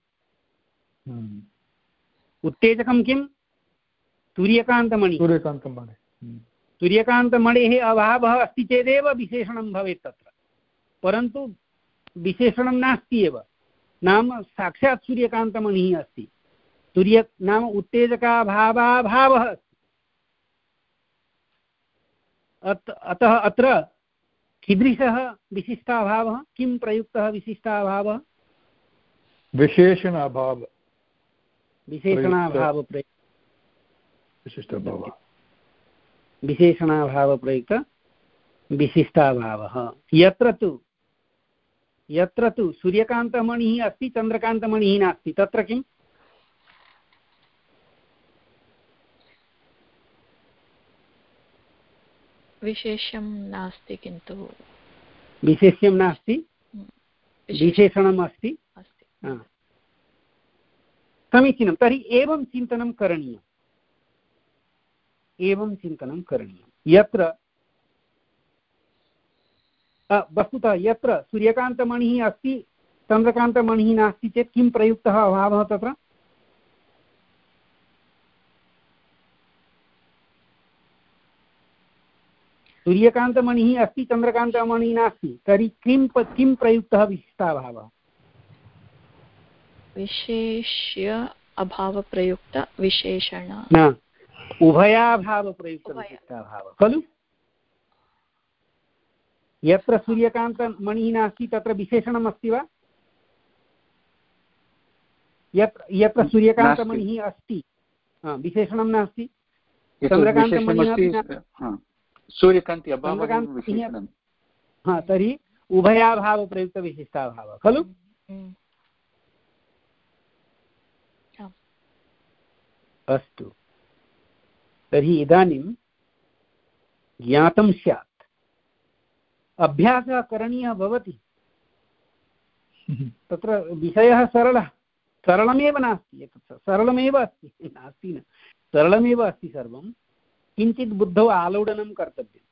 उत्तेजकं किं? सूर्यकान्तमणि। सूर्यकान्तमणि सूर्यकान्तमणेः अभावः अस्ति चेदेव विशेषणं भवेत् तत्र, परन्तु विशेषणं नास्ति एव, नाम साक्षात् सूर्यकान्तमणिः अस्ति। सूर्य नाम उत्तेजकाभावाभावः अस्ति। अतः अत्र कीदृशः विशिष्टाभावः? किं प्रयुक्तः विशिष्टाभावः? विशेषण अभाव, विशेषणाभाव प्रयुक्त विशिष्टाभावः, विशेषणाभावप्रयुक्त विशिष्टाभावः। यत्र तु यत्र तु सूर्यकान्तमणिः अस्ति, चन्द्रकान्तमणिः नास्ति, तत्र किम्? विशेषं नास्ति, किन्तु विशेष्यं नास्ति, विशेषणम् अस्ति। समीचीनं। तर्हि एवं चिन्तनं करणीयम्, एवं चिन्तनं करणीयं। यत्र वस्तुतः यत्र सूर्यकान्तमणिः अस्ति, चन्द्रकान्तमणिः नास्ति चेत् किं प्रयुक्तः अभावः तत्र? सूर्यकान्तमणिः अस्ति, चन्द्रकान्तमणिः नास्ति, तर्हि किं किं प्रयुक्तः विशिष्टाभावः? विशेष्य अभावप्रयुक्त विशेषण, न, उभयाभावप्रयुक्त विशिष्टाभावः खलु। यत्र सूर्यकान्तमणिः नास्ति तत्र विशेषणम् अस्ति वा? यत्र यत्र सूर्यकान्तमणिः अस्ति विशेषणं नास्ति, चन्द्रकान्तमणिः अपि सूर्यकान्ति अभावः, हा, तर्हि उभयाभावप्रयुक्तविशिष्टाभावः खलु। अस्तु, तर्हि इदानीं ज्ञातं स्यात्, अभ्यासः करणीयः भवति। तत्र विषयः सरलः, सरलमेव नास्ति, एतत् सरलमेव अस्ति, नास्ति न, सरलमेव अस्ति सर्वं, किञ्चित् बुद्धौ आलोडनं कर्तव्यम्,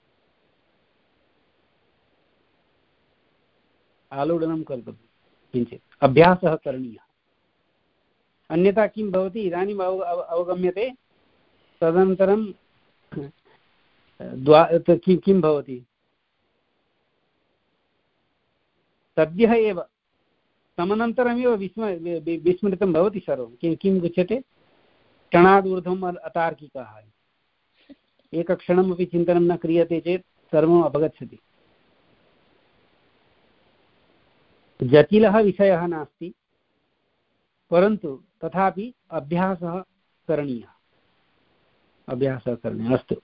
आलोडनं कर्तव्यं, किञ्चित् अभ्यासः करणीयः। अन्यथा किं भवति, इदानीम् अव अवगम्यते, तदनन्तरं द्वा किं किं भवति, सद्यः एव समनन्तरमेव विस्म विस्मृतं भवति सर्वं। किं किम् उच्यते, क्षणादूर्ध्वम् अतार्किकः। एकक्षणमपि चिन्तनं न क्रियते चेत् सर्वम् अपगच्छति। जटिलः विषयः नास्ति, परन्तु तथापि अभ्यासः करणीयः, अभ्यासः करणीयः। अस्तु,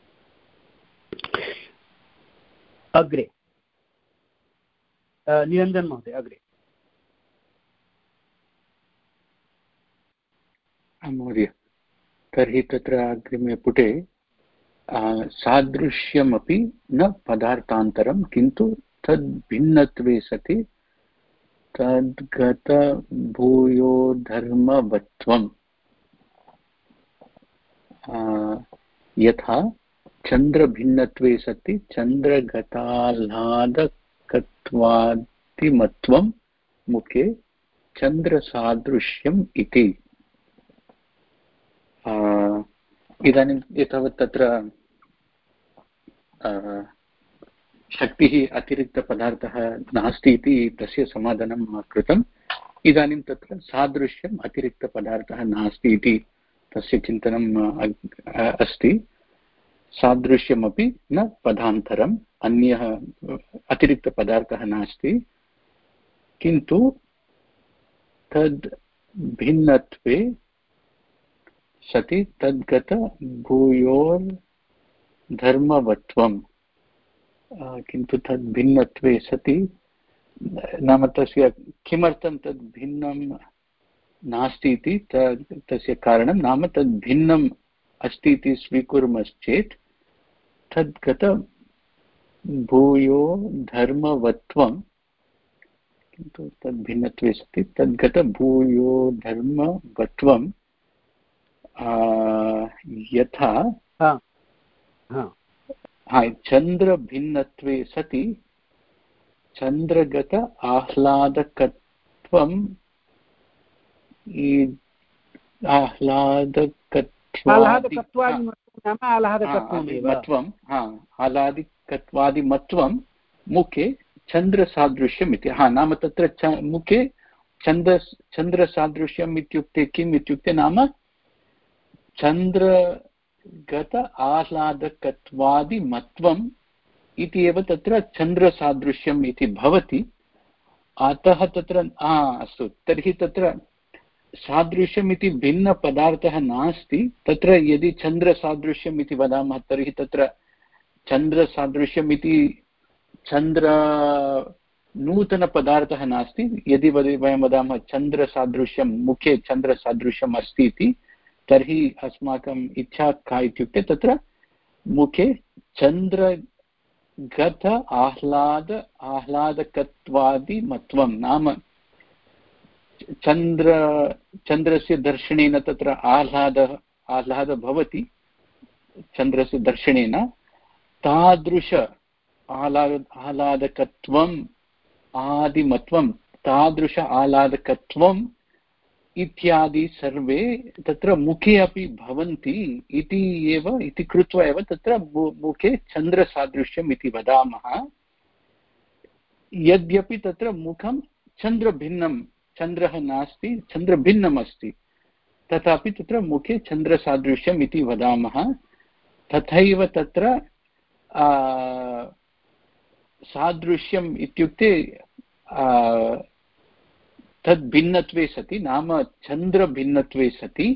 अग्रे निरञ्जन महोदय, अग्रे। महोदय, तर्हि तत्र अग्रिमे पुटे सादृश्यमपि न पदार्थान्तरं किन्तु तद् भिन्नत्वे सति तद्गत भूयो धर्मवत्वम्, यथा चन्द्रभिन्नत्वे सति चन्द्रगताह्लादकत्वादिमत्वं मुखे चन्द्रसादृश्यम् इति। इदानीम् एतावत् तत्र शक्तिः अतिरिक्तपदार्थः नास्ति इति तस्य समाधानं कृतम्। इदानीं तत्र सादृश्यम् अतिरिक्तपदार्थः नास्ति इति तस्य चिन्तनम् अस्ति। सादृश्यमपि न पदान्तरम्, अन्यः अतिरिक्तपदार्थः नास्ति, किन्तु तद् भिन्नत्वे सति तद्गत भूयोर्धर्मवत्वम्, किन्तु तद् भिन्नत्वे सति नाम तस्य किमर्थं तद् भिन्नं नास्ति इति तस्य कारणं, नाम तद् भिन्नम् अस्ति इति स्वीकुर्मश्चेत् तद्गत भूयो धर्मवत्वं किन्तु तद्भिन्नत्वे सति तद्गतभूयो धर्मवत्वं यथा चन्द्रभिन्नत्वे सति चन्द्रगत आह्लादकत्वं आह्लादकत्वादिमत्वं आह्लादिकत्वादिमत्वं मुखे चन्द्रसादृश्यम् इति हा नाम तत्र च मुखे चन्द्र चन्द्रसादृश्यम् इत्युक्ते किम् इत्युक्ते नाम चन्द्रगत आह्लादकत्वादिमत्वम् इति एव तत्र चन्द्रसादृश्यम् इति भवति। अतः तत्र अस्तु तर्हि तत्र सादृश्यम् इति भिन्नपदार्थः नास्ति। तत्र यदि चन्द्रसादृश्यम् इति वदामः तर्हि तत्र चन्द्रसादृश्यम् इति चन्द्र नूतनपदार्थः नास्ति। यदि वयं वदामः चन्द्रसादृश्यं मुखे चन्द्रसादृश्यम् अस्ति इति तर्हि अस्माकम् इच्छा का इत्युक्ते तत्र मुखे चन्द्रगत आह्लाद आह्लादकत्वादिमत्वं नाम चन्द्र चन्द्रस्य दर्शनेन तत्र आह्लादः आह्लादः भवति चन्द्रस्य दर्शनेन तादृश आह्लाद आह्लादकत्वम् आदिमत्वं तादृश आह्लादकत्वम् इत्यादि सर्वे तत्र मुखे अपि भवन्ति इति एव इति कृत्वा एव तत्र मुखे चन्द्रसादृश्यम् इति वदामः। यद्यपि तत्र मुखं चन्द्रभिन्नं चन्द्रः नास्ति चन्द्रभिन्नम् अस्ति तथापि तत्र मुखे चन्द्रसादृश्यम् इति वदामः। तथैव तत्र सादृश्यम् इत्युक्ते तद्भिन्नत्वे सति नाम चन्द्रभिन्नत्वे सति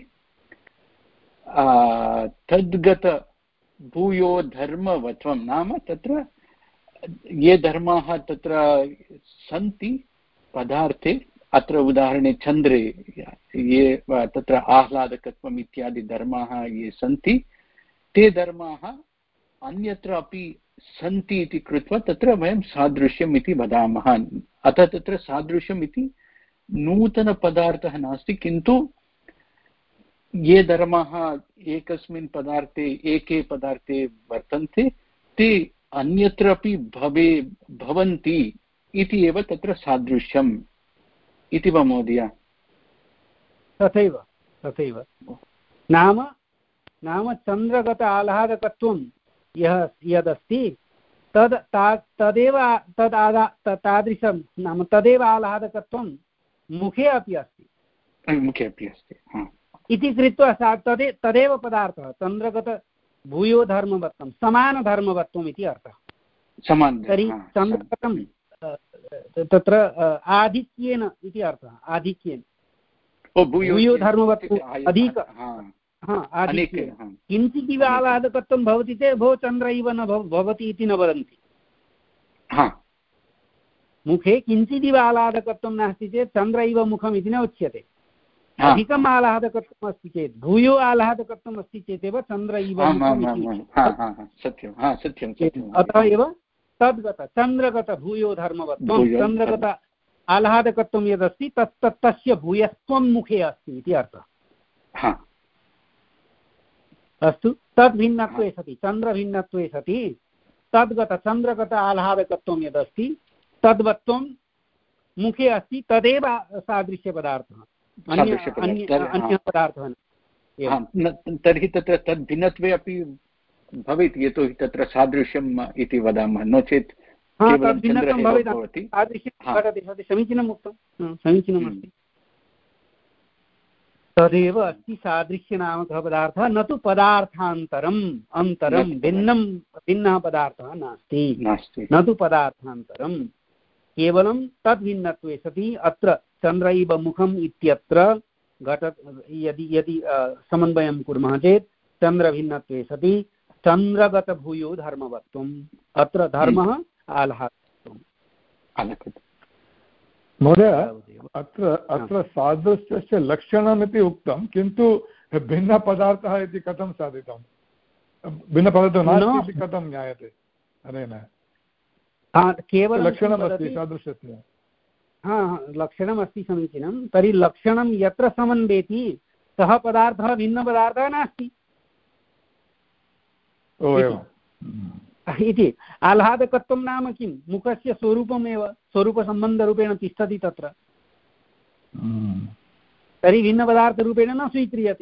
तद्गत भूयो धर्मवत्वं नाम तत्र ये धर्माः तत्र सन्ति पदार्थे अत्र उदाहरणे चन्द्रे ये तत्र आह्लादकत्वम् इत्यादि धर्माः ये सन्ति ते धर्माः अन्यत्र अपि सन्ति इति कृत्वा तत्र वयं सादृश्यम् इति वदामः। अतः तत्र सादृश्यम् इति नूतनपदार्थः नास्ति किन्तु ये धर्माः एकस्मिन् पदार्थे एके पदार्थे वर्तन्ते ते अन्यत्रापि भवे भवन्ति इति एव तत्र सादृश्यम् इति वा महोदय? तथैव तथैव नाम नाम चन्द्रगत आह्लादकत्वं यः यदस्ति तद् तदेव तद् आदा तादृशं नाम तदेव आह्लादकत्वं मुखे अपि अस्ति मुखे अपि अस्ति इति कृत्वा सा तदे तदेव पदार्थः चन्द्रगत भूयो धर्मवत्वं समानधर्मवत्वम् इति अर्थः। तर्हि चन्द्रगतं तत्र आधिक्येन इति अर्थः आधिक्येन भूयो धर्मवत्वम् अधिक आधिक्येन किञ्चिदिव आह्लादकत्वं भवति चेत् भो चन्द्र इव न भवति इति न वदन्ति। मुखे किञ्चिदिव आह्लादकत्वं नास्ति चेत् चन्द्र इव मुखम् इति न उच्यते। अधिकम् आह्लादकत्वम् अस्ति चेत् भूयो आह्लादकत्वम् अस्ति चेदेव चन्द्र इव मुखम् इति। अतः एव तद्गत चन्द्रगत भूयो धर्मवत्वं चन्द्रगत आह्लादकत्वं यदस्ति तत् तत् तस्य भूयस्त्वं मुखे अस्ति इति अर्थः। अस्तु तद्भिन्नत्वे सति चन्द्रभिन्नत्वे सति तद्गत चन्द्रगत आह्लादकत्वं यदस्ति तद्वत्वं मुखे अस्ति तदेव सादृश्यपदार्थः अन्यः पदार्थः। तर्हि तत्र तद्भिन्नत्वे अपि भवेत् यतोहि तत्र सादृश्यम् इति वदामः नो चेत् समीचीनम् उक्तं समीचीनमस्ति। तदेव अस्ति सादृश्यनामकः पदार्थः न तु पदार्थान्तरम् अन्तरं भिन्नं भिन्नः पदार्थः नास्ति न तु पदार्थान्तरं केवलं तद्भिन्नत्वे सति अत्र चन्द्र इव मुखम् इत्यत्र घट यदि यदि समन्वयं कुर्मः चेत् चन्द्रभिन्नत्वे सति चन्द्रगतभूयो धर्मवत्वम् अत्र धर्मः आह्लादकत्वम्। महोदय अत्र अत्र सादृश्यस्य लक्षणमिति उक्तं किन्तु भिन्नपदार्थः इति कथं साधितं? भिन्नपदार्थः नास्ति इति कथं ज्ञायते अनेन? केवलं लक्षणमस्ति सादृश्यस्य हा लक्षणमस्ति समीचीनं। तर्हि लक्षणं यत्र समन्वेति सः पदार्थः भिन्नपदार्थः नास्ति इति। आह्लादकत्वं नाम किं? मुखस्य स्वरूपमेव, स्वरूपसम्बन्धरूपेण तिष्ठति तत्र, तर्हि भिन्नपदार्थरूपेण न स्वीक्रियते,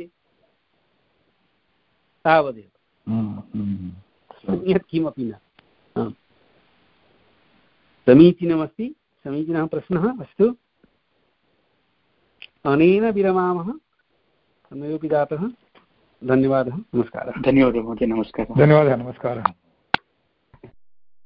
तावदेव, अन्यत् किमपि न। समीचीनमस्ति, समीचीनः प्रश्नः। अस्तु, अनेन विरमामः। समयोपि जातः। धन्यवादः, नमस्कारः। धन्यवादः महोदय, नमस्कारः। धन्यवादः, नमस्कारः।